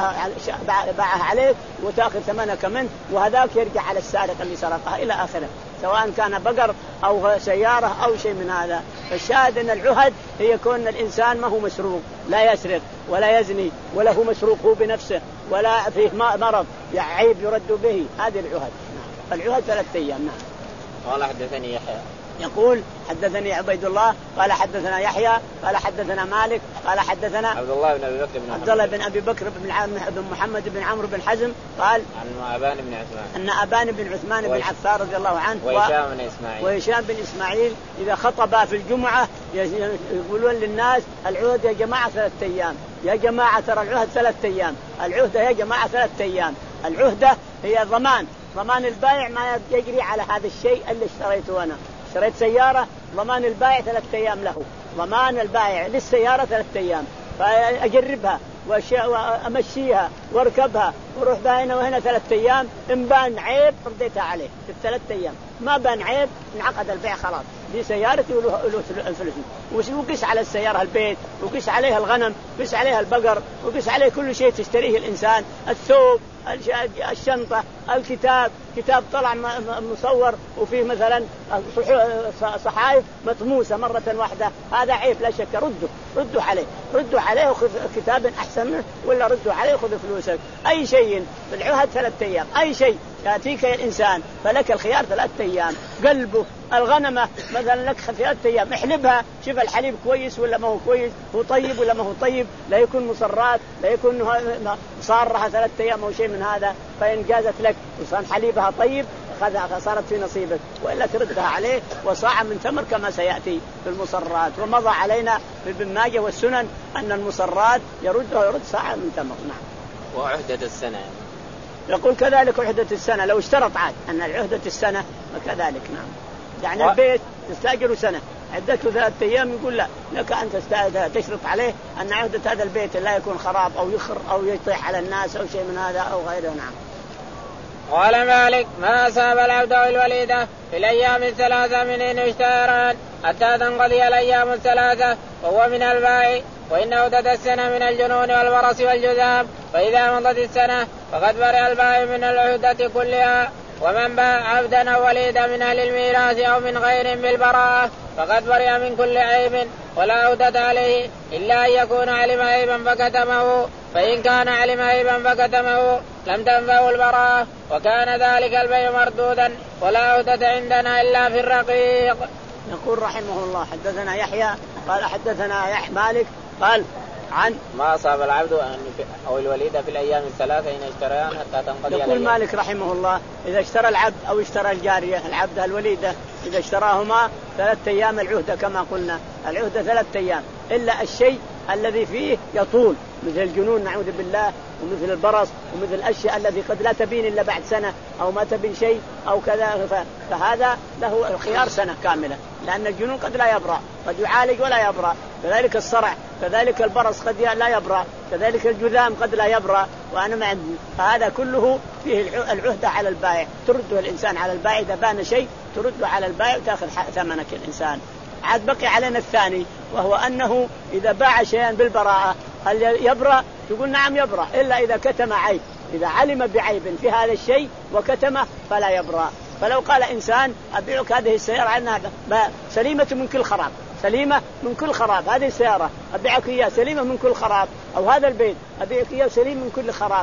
باعها عليك وتأخذ ثمنك منه، وهذاك يرجع على السارق اللي سرقها إلى آخره، سواء كان بقر أو سيارة أو شيء من هذا. فالشاهد أن العهد هي كون الإنسان ما هو مسروق، لا يسرق ولا يزني ولا هو مسروق هو بنفسه ولا فيه مرض عيب يرد به. هذه العهد. العهد ثلاثة أيام. نعم. قال حدثني يحيى يقول حدثني عبيد الله قال حدثنا يحيى قال حدثنا مالك قال حدثنا عبد الله بن أبي بكر بن عبد الله بن أبي بكر بن محمد بن عمرو بن حزم قال عن أبان بن عثمان أن أبان بن عثمان بن عفان رضي الله عنه وهشام بن إسماعيل وهشام بن إسماعيل إذا خطب في الجمعة يقولون للناس العهد يا جماعة ثلاثة أيام، يا جماعة ترى العهد ثلاثة أيام، العهدة يا جماعة ثلاثة أيام. العهدة هي ضمان، ضمان البائع ما يجري على هذا الشيء اللي اشتريته أنا. اشتريت سيارة، ضمان البائع ثلاثة أيام له، ضمان البائع للسيارة ثلاثة أيام، فأجربها وأمشيها واركبها وروح بها هنا وهنا ثلاثة أيام. إن بان عيب رديتها عليه في الثلاثة أيام، ما بان عيب انعقد البيع خلاص. دي سيارتي وله الفلوس، وقس على السيارة البيت، وقس عليها الغنم، وقس عليها البقر، وقس عليه كل شيء تشتريه الإنسان، الثوب، الشنطة، الكتاب، كتاب طلع مصور وفيه مثلا صحائف مطموسة مرة واحدة، هذا عيب لا شك. رده ردوا عليه ردوا عليه وخذ كتاب أحسن منه، ولا ردوا عليه وخذ فلوسك. أي شيء في العهد ثلاثة أيام، أي شيء يأتيك الإنسان فلك الخيار ثلاثة أيام. قلبه الغنمة مثلا لك ثلاثة أيام، احلبها شوف الحليب كويس ولا ما هو كويس، هو طيب ولا ما هو طيب، لا يكون مصرات، لا يكون صارها ثلاثة أيام أو شيء من هذا. فإن جازت لك وصار حليبها طيب خذها صارت في نصيبك، وإلا تردها عليه وصاع من تمر كما سيأتي في المصرات. ومضى علينا في ابن ماجه والسنن أن المصرات يردها يرد صاع من تمر. نعم. وعهدة السنة يقول كذلك عهدة السنة لو اشترط عاد أن العهدة السنة وكذلك. نعم. يعني و... البيت تستأجر سنة عدته ثلاثة أيام، يقول لا لك أن تشرط عليه أن عهدة هذا البيت لا يكون خراب أو يخر أو يطيح على الناس أو شيء من هذا أو غيره. نعم. قال مالك ما أصاب العبد والوليدة في الأيام الثلاثة من إن اشتهران حتى تنقضي الأيام الثلاثة وهو من البائع، وإن عهدة السنة من الجنون والبرص والجذام، فإذا مضت السنة فقد برئ البائع من العهدة كلها. ومن باع عبدا أو وليدا من أهل الميراث أو من غير بالبراءة فقد برئ من كل عيب ولا عهدة عليه إلا أن يكون علم عيبا فكتمه، فإن كان علم عيبا فكتمه لم تنفعه البراءة، وكان ذلك البيع مردودا ولا عهدة عندنا إلا في الرقيق. يقول رحمه الله حدثنا يحيى قال حدثنا يحيى مالك قال عن ما أصاب العبد أو الوليدة في الأيام الثلاثة إن اشتريان حتى تنقضي. يقول مالك رحمه الله إذا اشترى العبد أو اشترى الجارية، العبد الوليدة إذا اشتراهما ثلاثة أيام العهدة كما قلنا، العهدة ثلاثة أيام إلا الشيء الذي فيه يطول مثل الجنون نعوذ بالله، ومثل البرص، ومثل الأشياء الذي قد لا تبين إلا بعد سنة أو ما تبين شيء أو كذا، فهذا له الخيار سنة كاملة، لأن الجنون قد لا يبرأ، قد يعالج ولا يبرأ. كذلك الصرع، كذلك البرص قد لا يبرأ، كذلك الجذام قد لا يبرأ وأنا ما عندي. فهذا كله فيه العهدة على البائع، ترده الإنسان على البائع إذا بان شيء ترده على البائع وتأخذ ثمنك الإنسان. عاد بقي علينا الثاني وهو أنه إذا باع شيئا بالبراءة هل يبرأ؟ تقول نعم يبرأ إلا إذا كتم عيب، إذا علم بعيب في هذا الشيء وكتمه فلا يبرأ. فلو قال إنسان أبيعك هذه السيارة عنها سليمة من كل خراب، سليمة من كل خراب، هذه السيارة أبيعك إياه سليمة من كل خراب، أو هذا البيت أبيعك إياه سليم من كل خراب،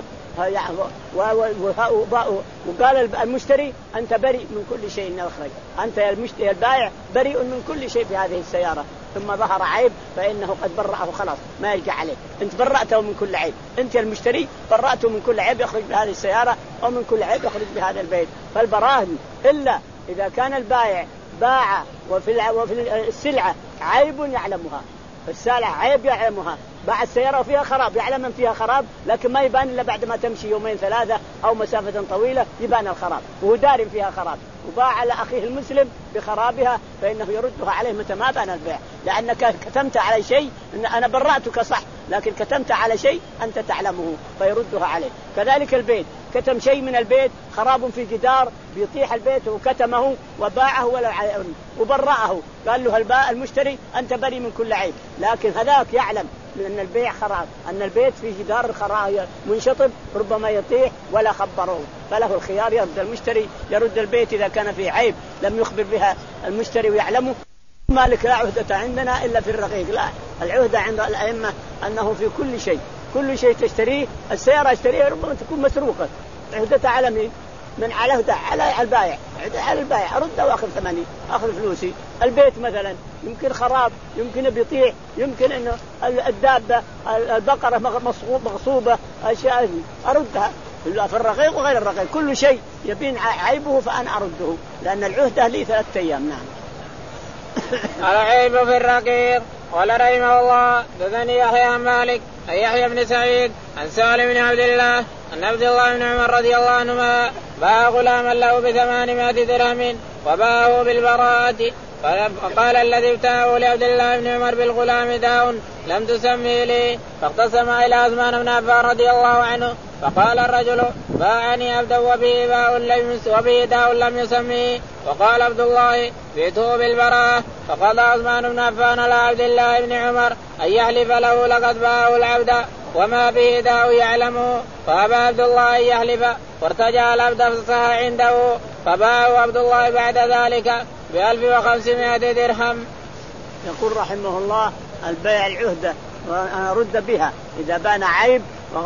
وقال المشتري أنت بريء من كل شيء يخرج، أنت يا المشتري البائع بريء من كل شيء في هذه السيارة، ثم ظهر عيب فإنه قد برأه خلاص ما يرجع عليه، أنت برأته من كل عيب، أنت المشتري برأته من كل عيب يخرج بهذه السيارة أو من كل عيب يخرج بهذا البيت. فالبراءة إلا إذا كان البائع باع وفي وفي السلعة عيب يعلمها، السلعة عيب يعلمها، باع السيارة فيها خراب يعلم من فيها خراب لكن ما يبان إلا بعد ما تمشي يومين ثلاثة أو مسافة طويلة يبان الخراب وهو دار فيها خراب، وباع على أخيه المسلم بخرابها فإنه يردها عليه متى ما بان البيع، لأنك كتمت على شيء إن أنا برأتك صح لكن كتمت على شيء أنت تعلمه فيردها عليه. كذلك البيت كتم شيء من البيت خراب في جدار بيطيح البيت وكتمه وباعه ولا وبرأه قال له الباء المشتري أنت بري من كل عيب، لكن هذاك يعلم أن البيع خراب، أن البيت في جدار خراب منشطب ربما يطيح ولا خبروه، فله الخيار يرد المشتري يرد البيت إذا كان فيه عيب لم يخبر بها المشتري ويعلمه. مالك لا عهدة عندنا إلا في الرقيق، لا العهدة عند الأئمة أنه في كل شيء، كل شيء تشتريه، السيارة اشتريها ربما تكون مسروقة عهدة على مين؟ من على عهدة على البائع، عهدة على البائع أرد وأخذ ثمني أخذ فلوسي. البيت مثلا يمكن خراب يمكن بيطيح يمكن إنه الدابة البقرة مغصوبة أشياء أردها في الرقيق وغير الرقيق، كل شيء يبين عيبه فأنا أرده لأن العهدة لي ثلاثة أيام. نعم. العيب في الرقيق. قال رحمه الله دثني يحيى عن مالك عن يحيى بن سعيد عن سالم بن عبد الله أن عبد الله بن عمر رضي الله عنهما باع غلاما له بثمانمائة درهم وباعه بالبراءة، فقال الذي ابتاعه لعبد الله بن عمر بالغلام داء لم تسمي لي، فاختصم إلى عثمان بن عفان رضي الله عنه فقال الرجل باعني عبدا وبه وبه داء لم يسميه، وقال عبد الله بيته بالبراءة، فقضى عثمان بن عفان على عبد الله بن عمر أن يحلف له لقد باعه العبد وما به داء يعلمه، فأبى عبد الله أن يحلف وارتجع العبد فصح عنده، فباعه عبد الله بعد ذلك بألف وخمسمائة درهم. يقول رحمه الله البيع العهدة وأنا أرد بها إذا بان عيب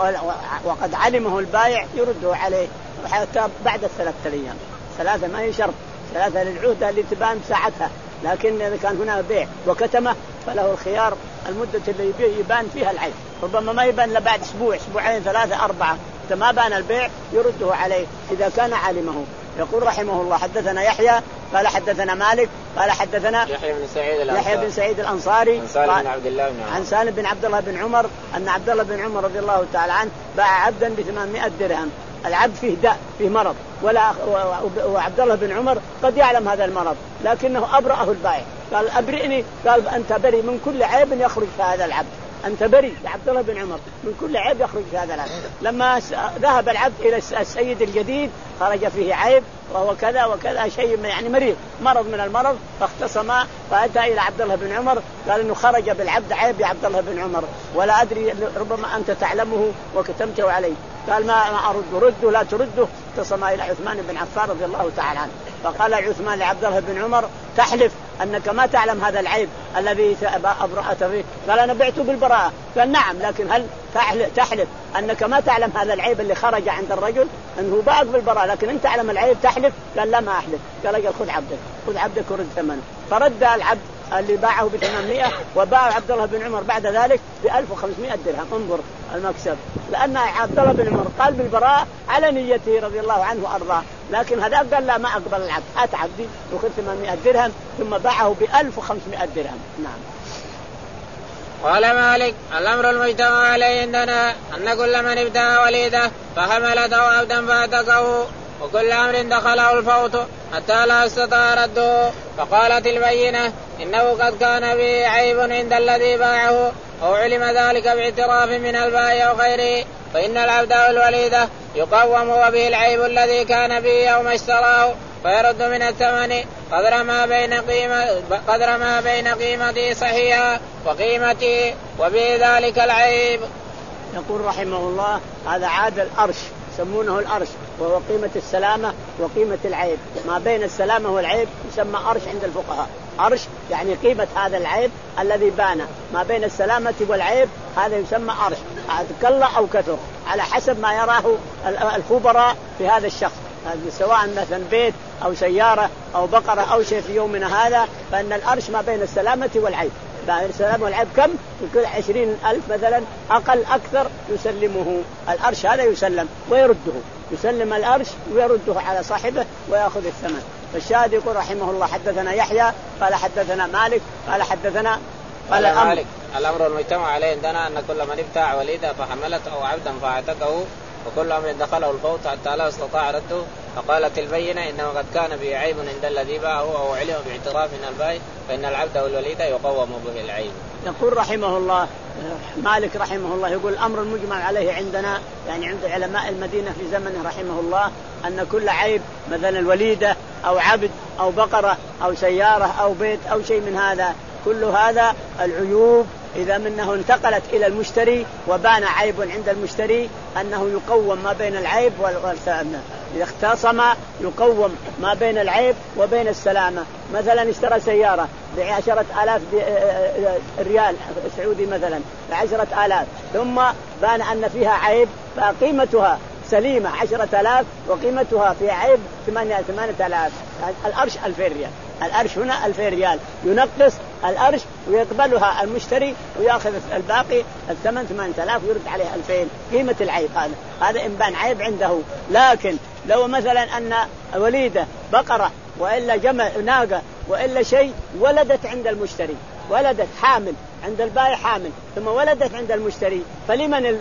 وقد علمه البائع يرده عليه حتى بعد الثلاثة أيام، ثلاثة ما هي شرط، ثلاثة للعهدة اللي تبان ساعتها، لكن إذا كان هنا بيع وكتمه فله الخيار المدة اللي يبان فيها العيب، ربما ما يبان إلا بعد أسبوع أسبوعين ثلاثة أربعة ما بان البيع يرده عليه إذا كان علمه. يقول رحمه الله حدثنا يحيى قال حدثنا مالك قال حدثنا يحيى بن سعيد الأنصاري, يحيى بن سعيد الأنصاري عن سالم بن عبد الله بن عمر عن سالم بن عبد الله بن عمر أن عبد الله بن عمر رضي الله تعالى عنه باع عبدا بثمانمائة درهم، العبد فيه داء فيه مرض ولا وعبد الله بن عمر قد يعلم هذا المرض لكنه أبرأه البائع، قال أبرئني، قال أنت بري من كل عيب يخرج في هذا العبد، أنت بري يا عبد الله بن عمر من كل عيب يخرج في هذا العبد. لما ذهب العبد إلى السيد الجديد خرج فيه عيب وهو كذا وكذا شيء يعني مريض مرض من المرض، فاختصم فأتى إلى عبد الله بن عمر قال إنه خرج بالعبد عيب يا عبد الله بن عمر ولا أدري ربما أنت تعلمه وكتمته عليه، قال ما أرد رده لا ترده، اختصم إلى عثمان بن عفان رضي الله تعالى عنه، فقال عثمان لعبد الله بن عمر تحلف أنك ما تعلم هذا العيب الذي أبرأت فيه؟ قال أنا بعته بالبراءة، قال نعم لكن هل تحلف أنك ما تعلم هذا العيب اللي خرج عند الرجل أنه باعك بالبراءة لكن أنت تعلم العيب تحلف؟ قال لا ما أحلف، قال أجل خذ عبدك خذ عبدك ورد ثمنه، فرد العبد اللي باعه بثمانمائة وباع عبد الله بن عمر بعد ذلك بألف وخمسمائة درهم. انظر المكسب، لأن عبد الله بن عمر قال بالبراءة على نيته رضي الله عنه وأرضاه، لكن هذا قال لا ما أقبل العبد هات عبدي وخذ ثمانمائة درهم ثم باعه بألف وخمسمائة درهم. نعم. قال مالك الأمر المجتمع عليه عندنا أن كل من ابتاع وليده فحملته عبدا فاتقه وكل أمر دخله الفوت حتى لا استطاع رده. فقالت البينة إنه قد كان به عيب عند الذي باعه أو علم ذلك باعتراف من البائع أو غيره فإن العبد والوليدة يقوم وبه العيب الذي كان به يوم اشتراه فيرد من الثمن قدر ما بين قيمة قدر ما بين قيمته صحيحة وقيمته وبه ذلك العيب. يقول رحمه الله هذا عاد الأرش يسمونه الأرش وهو قيمة السلامة وقيمة العيب. ما بين السلامة والعيب يسمى أرش عند الفقهاء. أرش يعني قيمة هذا العيب الذي بان ما بين السلامة والعيب هذا يسمى أرش قل أو كثر على حسب ما يراه الخبراء في هذا الشخص سواء مثلا بيت أو سيارة أو بقرة أو شيء في يومنا هذا فإن الأرش ما بين السلامة والعيب. بين السلامة والعيب كم؟ يقول عشرين ألف مثلا أقل أكثر يسلمه الأرش هذا يسلم ويرده يسلم الأرش ويرده على صاحبه ويأخذ الثمن. فالشاهد يقول رحمه الله حدثنا يحيى قال حدثنا مالك قال حدثنا قال مالك الأمر المجتمع عليه عندنا أن كل من ابتاع وليدا فحملت أو عبدا فاعتقه وكل أمر دخله الفوت حتى لا استطاع رده. فقالت البينة إنه قد كان به عيب عند الذي باعه أو علم باعتراف من البائع فإن العبد والوليدة يقوم به العيب. يقول رحمه الله مالك رحمه الله يقول الأمر المجمع عليه عندنا يعني عند علماء المدينة في زمنه رحمه الله أن كل عيب مثلا الوليدة أو عبد أو بقرة أو سيارة أو بيت أو شيء من هذا كل هذا العيوب إذا منه انتقلت إلى المشتري وبان عيب عند المشتري أنه يقوم ما بين العيب والسلامة. إذا اختصم يقوم ما بين العيب وبين السلامة. مثلا اشترى سيارة بعشرة آلاف ريال سعودي مثلا بعشرة آلاف ثم بان أن فيها عيب فقيمتها سليمة عشرة آلاف وقيمتها في عيب ثمانية آلاف الأرش ألفين ريال. الأرش هنا ألفين ريال ينقص الأرش ويقبلها المشتري ويأخذ الباقي الثمن ثمانية آلاف ويرد عليه ألفين قيمة العيب. هذا هذا إن بان عيب عنده. لكن لو مثلا أن وليدة بقرة وإلا جمل ناقة وإلا شيء ولدت عند المشتري ولدت حامل عند البائع حامل ثم ولدت عند المشتري فلمن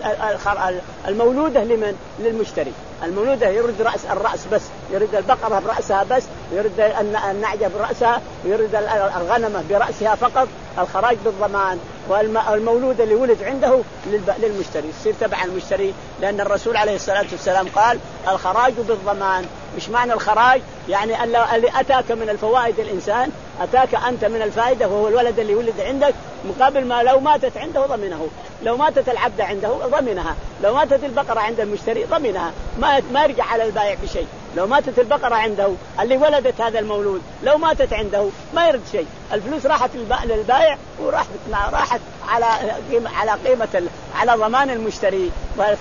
المولودة لمن للمشتري. المولودة يرد رأس الرأس بس يرد البقرة برأسها بس يرد النعجة برأسها ويرد الغنمة برأسها فقط الخراج بالضمان. والمولودة اللي ولد عنده للمشتري يصير تبع المشتري لأن الرسول عليه الصلاة والسلام قال الخراج بالضمان. مش معنى الخراج يعني اللي أتاك من الفوائد الإنسان أتاك أنت من الفائدة وهو الولد اللي ولد عندك مقابل ما لو ماتت عنده ضمنه. لو ماتت العبد عنده ضمنها لو ماتت البقرة عند المشتري ضمنها ما ما يرجع على البائع بشيء. لو ماتت البقرة عنده اللي ولدت هذا المولود لو ماتت عنده ما يرد شيء. الفلوس راحت للبائع وراحت راحت على قيمة على قيمة على ضمان المشتري.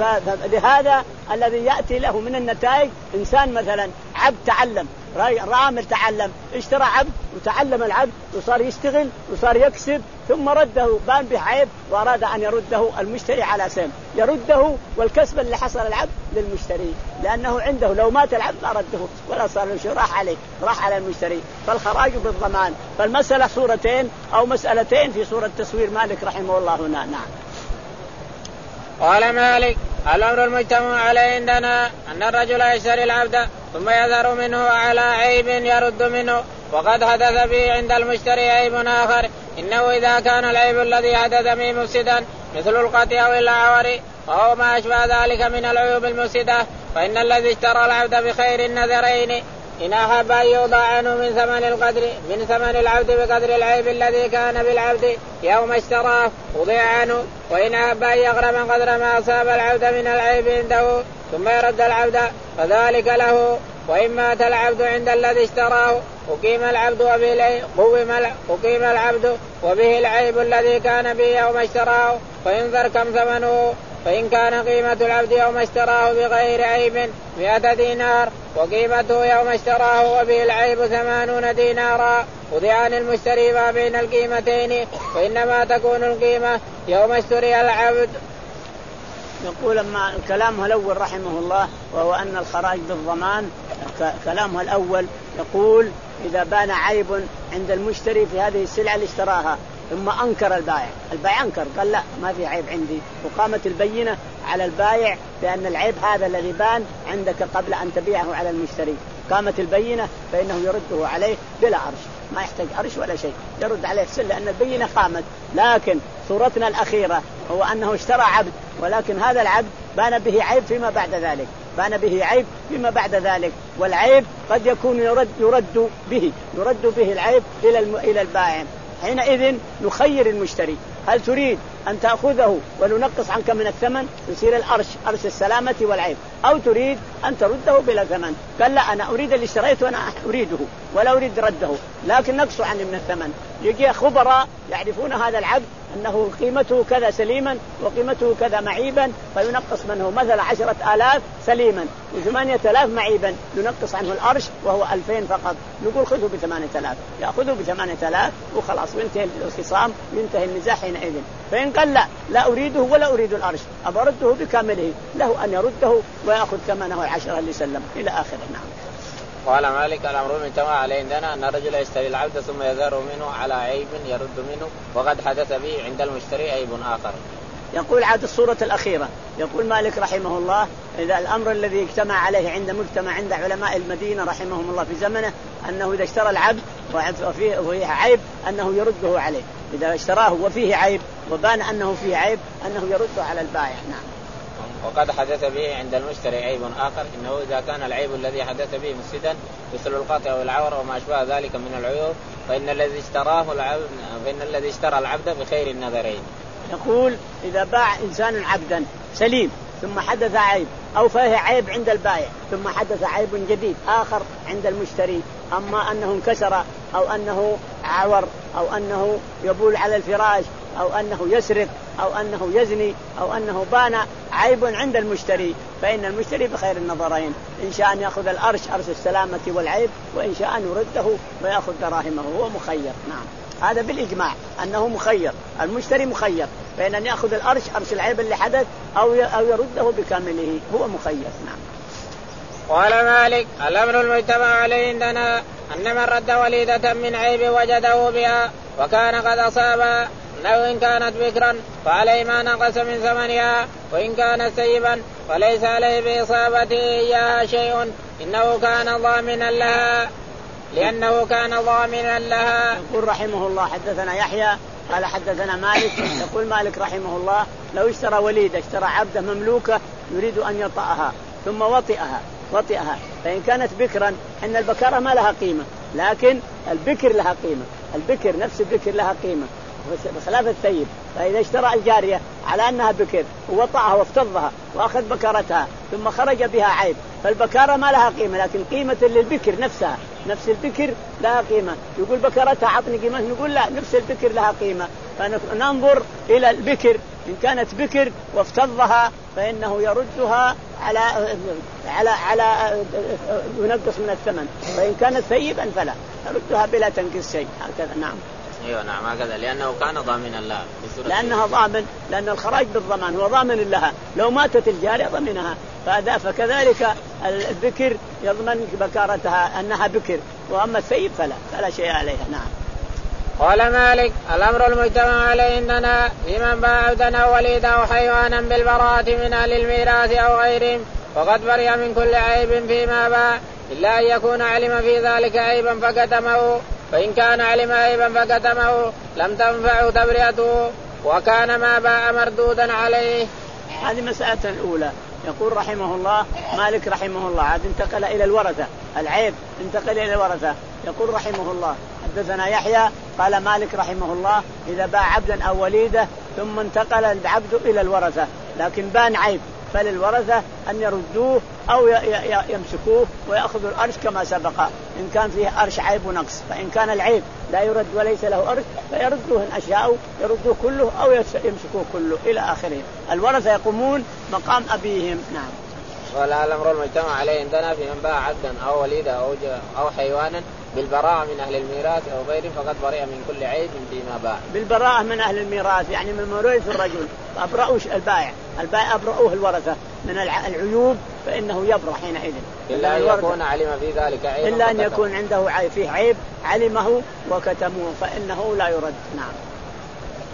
فلهذا الذي يأتي له من النتائج إنسان مثلا عبد تعلم رامل تعلم اشترى عبد وتعلم العبد وصار يشتغل وصار يكسب ثم رده بان به عيب وأراد أن يرده المشتري على سهم يرده والكسب اللي حصل العبد للمشتري لأنه عنده لو مات العبد لا رده ولا صار له شيء راح عليه راح على المشتري. فالخراج بالضمان. فالمسألة صورتين أو مسألتين في صورة تصوير مالك رحمه الله هنا. نعم. قال مالك الأمر المجتمع عليه عندنا أن الرجل يشتري العبد ثم يذر منه على عيب يرد منه وقد حدث به عند المشتري عيب آخر إنه إذا كان العيب الذي حدث به مفسدا مثل القطع أو العور وهو ما أشبه ذلك من العيوب المفسدة فإن الذي اشترى العبد بخير النذرين إن أحب أن يوضع عنه من ثمن القدر من ثمن العبد بقدر العيب الذي كان بالعبد يوم اشتراه وضع عنه وإن أحب أن يغرم قدر ما أصاب العبد من العيب عنده ثم يرد العبد فذلك له. وإن مات العبد عند الذي اشتراه أقيم العبد وبه العيب أقيم العبد وبه العيب الذي كان به يوم اشتراه فينظر كم ثمنه. فإن كان قيمة العبد يوم اشتراه بغير عيب مئة دينار وقيمته يوم اشتراه وبه العيب ثمانون دينارا وضع عن المشتري ما بين القيمتين وإنما تكون القيمة يوم اشتري العبد. يقول أما كلامه الأول رحمه الله وهو أن الخراج بالضمان. كلامه الأول يقول إذا بان عيب عند المشتري في هذه السلعة اللي اشتراها ثم أنكر البائع، البائع أنكر قال لا ما في عيب عندي، وقامت البينة على البائع بأن العيب هذا الذي بان عندك قبل أن تبيعه على المشتري، قامت البينة فإنه يرده عليه بلا عرش، ما يحتاج عرش ولا شيء، يرد عليه سل لأن البينة قامت. لكن صورتنا الأخيرة هو أنه اشترى عبد، ولكن هذا العبد بان به عيب فيما بعد ذلك، بان به عيب فيما بعد ذلك، والعيب قد يكون يرد يرد به يرد به العيب إلى إلى البائع. حينئذ نخير المشتري، هل تريد أن تأخذه وننقص عنك من الثمن يصير الأرش أرش السلامة والعيب، أو تريد أن ترده بلا ثمن؟ قال لا أنا أريد اللي اشتريته وأنا أريده ولا أريد رده، لكن نقص عني من الثمن. يجي خبراء يعرفون هذا العبد أنه قيمته كذا سليما وقيمته كذا معيبا، فينقص منه مثلا عشرة آلاف سليما وثمانية آلاف معيبا، ينقص عنه الأرش وهو ألفين فقط، نقول خذه بثمانية آلاف، يأخذه بثمانية آلاف وخلاص وينتهي الخصام وينتهي النزاع حينئذ. فإن قال لا لا أريده ولا أريد الأرش أبرده بكامله، له أن يرده ويأخذ ثمنه العشرة اللي سلم إلى آخره. نعم. قال مالك الأمر من تمام عليه عندنا أن الرجل يشتري العبد ثم يذر منه على عيب يرد منه، وقد حدث به عند المشتري عيب آخر. يقول عاد الصورة الأخيرة، يقول مالك رحمه الله إذا الأمر الذي اجتمع عليه عند مجتمع عند علماء المدينة رحمهم الله في زمنه أنه إذا اشترى العبد وفيه عيب أنه يرده عليه، إذا اشتراه وفيه عيب وبان أنه فيه عيب أنه يرده على البائع. نعم. وقد حدث به عند المشتري عيب آخر، إنه إذا كان العيب الذي حدث به مفسدا مثل القطع والعور وما أشبه ذلك من العيوب فإن الذي اشتراه العبد فإن الذي اشترى العبد بخير النظرين. يقول إذا باع إنسان عبدا سليم ثم حدث عيب أو فيه عيب عند البائع ثم حدث عيب جديد آخر عند المشتري، أما أنه انكسر أو أنه عور أو أنه يبول على الفراش أو أنه يسرق أو أنه يزني أو أنه بان عيب عند المشتري، فإن المشتري بخير النظرين، إن شاء أن يأخذ الأرش أرش السلامة والعيب، وإن شاء أن يرده ويأخذ دراهمه، هو مخير. نعم. هذا بالإجماع أنه مخير، المشتري مخير بين أن يأخذ الأرش أرش العيب اللي حدث أو أو يرده بكامله، هو مخير. نعم. قال مالك الأمر المجتمع عليه عندنا أن من رد وليدة من عيب وجده بها وكان قد أصاب لو إن كانت بكرا فعليه ما نقص من ثمنها، وإن كانت سيبا فليس عليه بإصابته إياها شيء إنه كان ضامنا لها لأنه كان ضامنا لها. يقول رحمه الله حدثنا يحيى قال حدثنا مالك، يقول مالك رحمه الله لو اشترى وليدة اشترى عبده مملوكة يريد أن يطأها ثم وطئها وطئها فإن كانت بكرا إن البكارة ما لها قيمة، لكن البكر لها قيمة، البكر نفس البكر لها قيمة بخلاف الثيب. فإذا اشترى الجارية على أنها بكر ووطأها وافتضها وأخذ بكارتها ثم خرج بها عيب فالبكارة ما لها قيمة، لكن قيمة للبكر نفسها، نفس البكر لها قيمة. يقول بكارتها عطني قيمة، نقول لا نفس البكر لها قيمة، فننظر إلى البكر، إن كانت بكر وافتضها فإنه يردها على على على ينقص من الثمن، وإن كانت ثيبا فلا يردها بلا تنقص شيء. هكذا. نعم. ايوه نعم هكذا، لانه كان ضامنا لها، لانها ضامن، لان الخراج بالضمان هو ضامن لها، لو ماتت الجارية ضمنها، فهذا فكذلك البكر يضمن بكارتها انها بكر، واما الثيب فلا فلا شيء عليها. نعم. قال مالك الامر المجتمع عليه اننا لمن باع عبدا او وليدا او حيوانا بالبراءة من اهل الميراث او غيرهم وقد برئ من كل عيب فيما باع الا ان يكون علم في ذلك عيبا فكتمه، فإن كان علم عيبا فكتمه لم تنفعه تبرئته وكان ما باع مردودا عليه. هذه مسألة الأولى. يقول رحمه الله مالك رحمه الله عاد انتقل إلى الورثة، العيب انتقل إلى الورثة. يقول رحمه الله حدثنا يحيى قال مالك رحمه الله إذا باع عبدا أو وليدة ثم انتقل العبد إلى الورثة لكن بان عيب فللورثة أن يردوه أو يمسكوه ويأخذوا الأرش كما سبق، إن كان فيه أرش عيب ونقص، فإن كان العيب لا يرد وليس له أرش فيردوه إن أشاءوا يردوه كله أو يمسكوه كله إلى آخره. الورثة يقومون مقام أبيهم. نعم. ولا الأمر المجتمع عليه عندنا في من باع عبدا أو وليدا أو, أو حيوانا بالبراءة من أهل الميراث أو غيره فقد برئ من كل عيب فيما باع. بالبراءة من أهل الميراث يعني من مورث الرجل، أبرأوش البائع، البائع أبرأوه الورثة من العيوب فإنه يبرأ حينئذ إلا أن يكون علم في ذلك عيب، إلا أن يكون عنده عيب فيه عيب علمه وكتموه فإنه لا يرد. نعم.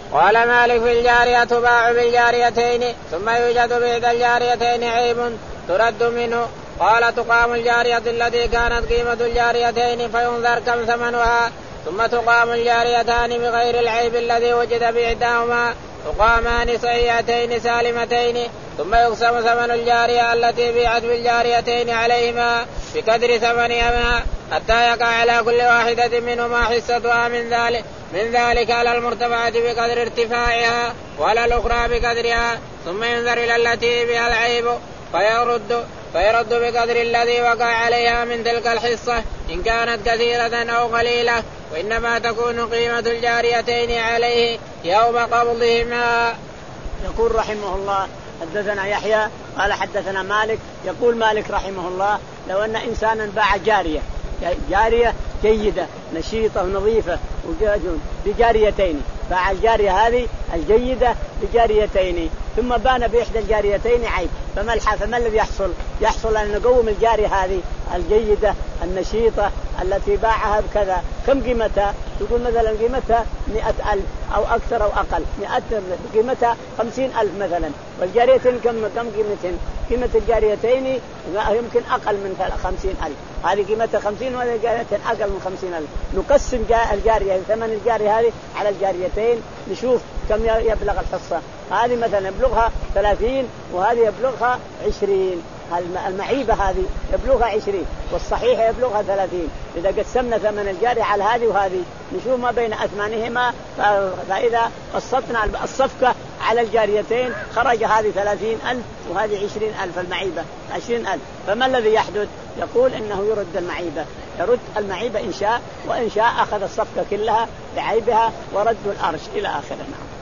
قال مالك في الجارية تباع بالجاريتين ثم يوجد بإحدى الجاريتين عيب ترد منه. قال تقام الجارية التي كانت قيمة الجاريتين فينظر كم ثمنها ثم تقام الجاريتان بغير العيب الذي وجد بإحداهما تقامان صحيحتين سالمتين ثم يقسم ثمن الجارية التي بيعت بالجاريتين عليهما بقدر ثمنهما حتى يقع على كل واحدة منهما حصتها من ذلك من ذلك على المرتفعة بقدر ارتفاعها وعلى الأخرى بقدرها ثم ينظر إلى التي بها العيب فيرد فيرد بقدر الذي وقع عليها من تلك الحصة إن كانت كثيرة أو قليلة وإنما تكون قيمة الجاريتين عليه يوم قبضهما. يقول رحمه الله حدثنا يحيى قال حدثنا مالك. يقول مالك رحمه الله لو أن إنسانا باع جارية جارية جيدة نشيطة ونظيفة بجاريتين باع الجارية هذه الجيدة بجاريتين ثم بان بإحدى الجاريتين عيب فما الحال فما الذي يحصل؟ يحصل أن نقوم الجارية هذه الجيدة النشيطة التي باعها بكذا كم قيمتها؟ تقول مثلا قيمتها مئة ألف أو أكثر أو أقل مئة قيمتها خمسين ألف مثلا والجاريتين كم كم قيمتين؟ قيمة الجاريتين يمكن أقل من خمسين ألف هذه قيمتها خمسين وهذه الجاريتين أقل من خمسين ألف. نقسم الجارية ثمن الجارية هذه على الجاريتين نشوف كم يبلغ الحصة. هذه مثلا يبلغها ثلاثين وهذه يبلغها عشرين المعيبة هذه يبلغها عشرين والصحيحة يبلغها ثلاثين. إذا قسمنا ثمن الجارية على هذه وهذه نشوف ما بين أثمانهما فإذا قسطنا الصفقة على الجاريتين خرج هذه ثلاثين ألف وهذه عشرين ألف المعيبة عشرين ألف. فما الذي يحدث؟ يقول إنه يرد المعيبة يرد المعيبة إن شاء وإن شاء أخذ الصفقة كلها بعيبها ورد الأرش إلى آخره.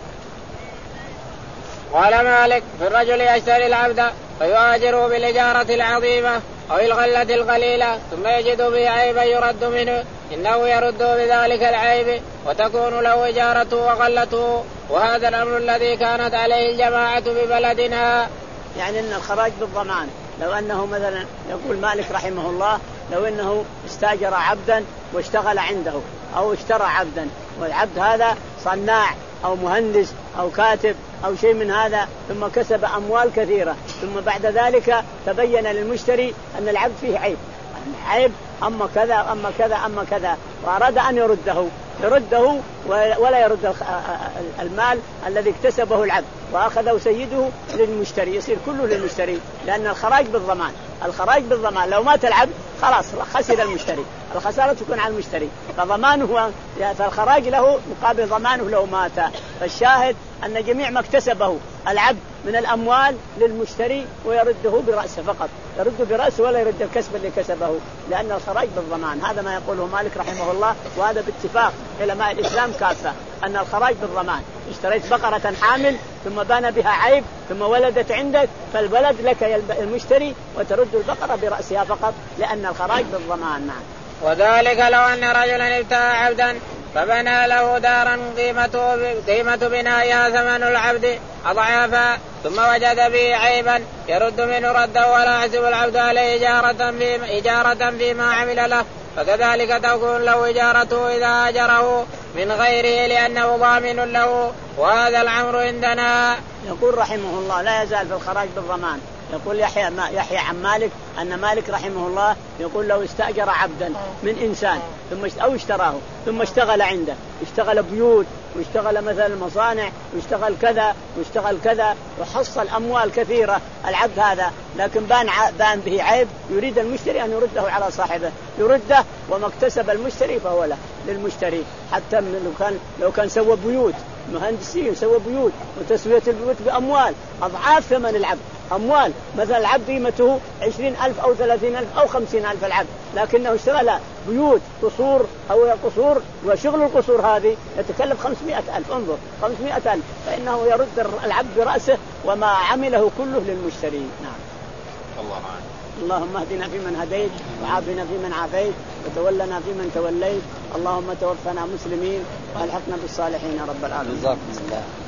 قال مالك في الرجل يشتري العبد فيؤاجره بالإجارة العظيمة أو الغلة القليلة ثم يجد به عيبا يرد منه إنه يرد بذلك العيب وتكون له إجارته وغلته وهذا الأمر الذي كانت عليه الجماعة ببلدنا. يعني أن الخراج بالضمان لو أنه مثلا يقول مالك رحمه الله لو أنه استاجر عبدا واشتغل عنده أو اشترى عبدا والعبد هذا صناع أو مهندس أو كاتب أو شيء من هذا ثم كسب أموال كثيرة ثم بعد ذلك تبين للمشتري أن العبد فيه عيب عيب أما كذا أما كذا أما كذا وأراد أن يرده يرده ولا يرد المال الذي اكتسبه العبد وأخذه سيده للمشتري يصير كله للمشتري لأن الخراج بالضمان الخراج بالضمان لو مات العبد خلاص خسر المشتري الخسارة تكون على المشتري فضمانه فالخراج له مقابل ضمانه لو مات. فالشاهد أن جميع ما اكتسبه العبد من الأموال للمشتري ويرده برأسه فقط يرد برأسه ولا يرد الكسب اللي كسبه لأن الخراج بالضمان. هذا ما يقوله مالك رحمه الله وهذا باتفاق علماء الإسلام كافة أن الخراج بالضمان. اشتريت بقرة حامل ثم بان بها عيب ثم ولدت عندك فالولد لك المشتري وترد البقرة برأسها فقط لأن الخراج بالضمان. نعم. وذلك لو أن رجلا ابتاع عبدا فبنى له دارا قيمته قيمة بنائها ثمن العبد أضعافا ثم وجد به عيبا يرد منه ردا ولا يحسب العبد عليه إجارة في إجارة فيما عمل له فكذلك تكون له إجارته إذا أجره من غيره لأنه ضامن له وهذا الأمر عندنا. يقول رحمه الله لا يزال في الخراج بالضمان. يقول يحيى يحيى عن مالك أن مالك رحمه الله يقول لو استأجر عبدا من إنسان ثم أو اشتراه ثم اشتغل عنده اشتغل بيوت واشتغل مثلا مصانع واشتغل كذا واشتغل كذا وحصل أموال كثيرة العبد هذا لكن بان بان به عيب يريد المشتري أن يرده على صاحبه يرده وما اكتسب المشتري فهو له للمشتري. حتى لو كان لو كان سوى بيوت مهندسين سوى بيوت وتسوية البيوت بأموال أضعاف ثمن العبد أموال مثلا العبد قيمته عشرين ألف أو ثلاثين ألف أو خمسين ألف العبد لكنه اشتغل بيوت قصور أو قصور وشغل القصور هذه يتكلف خمسمائة ألف انظر خمسمائة ألف فإنه يرد العبد برأسه وما عمله كله للمشتري. نعم. الله عنه. اللهم اهدنا فيمن هديت وعافنا فيمن عافيت وتولنا فيمن توليت اللهم توفنا مسلمين والحقنا بالصالحين رب العالمين.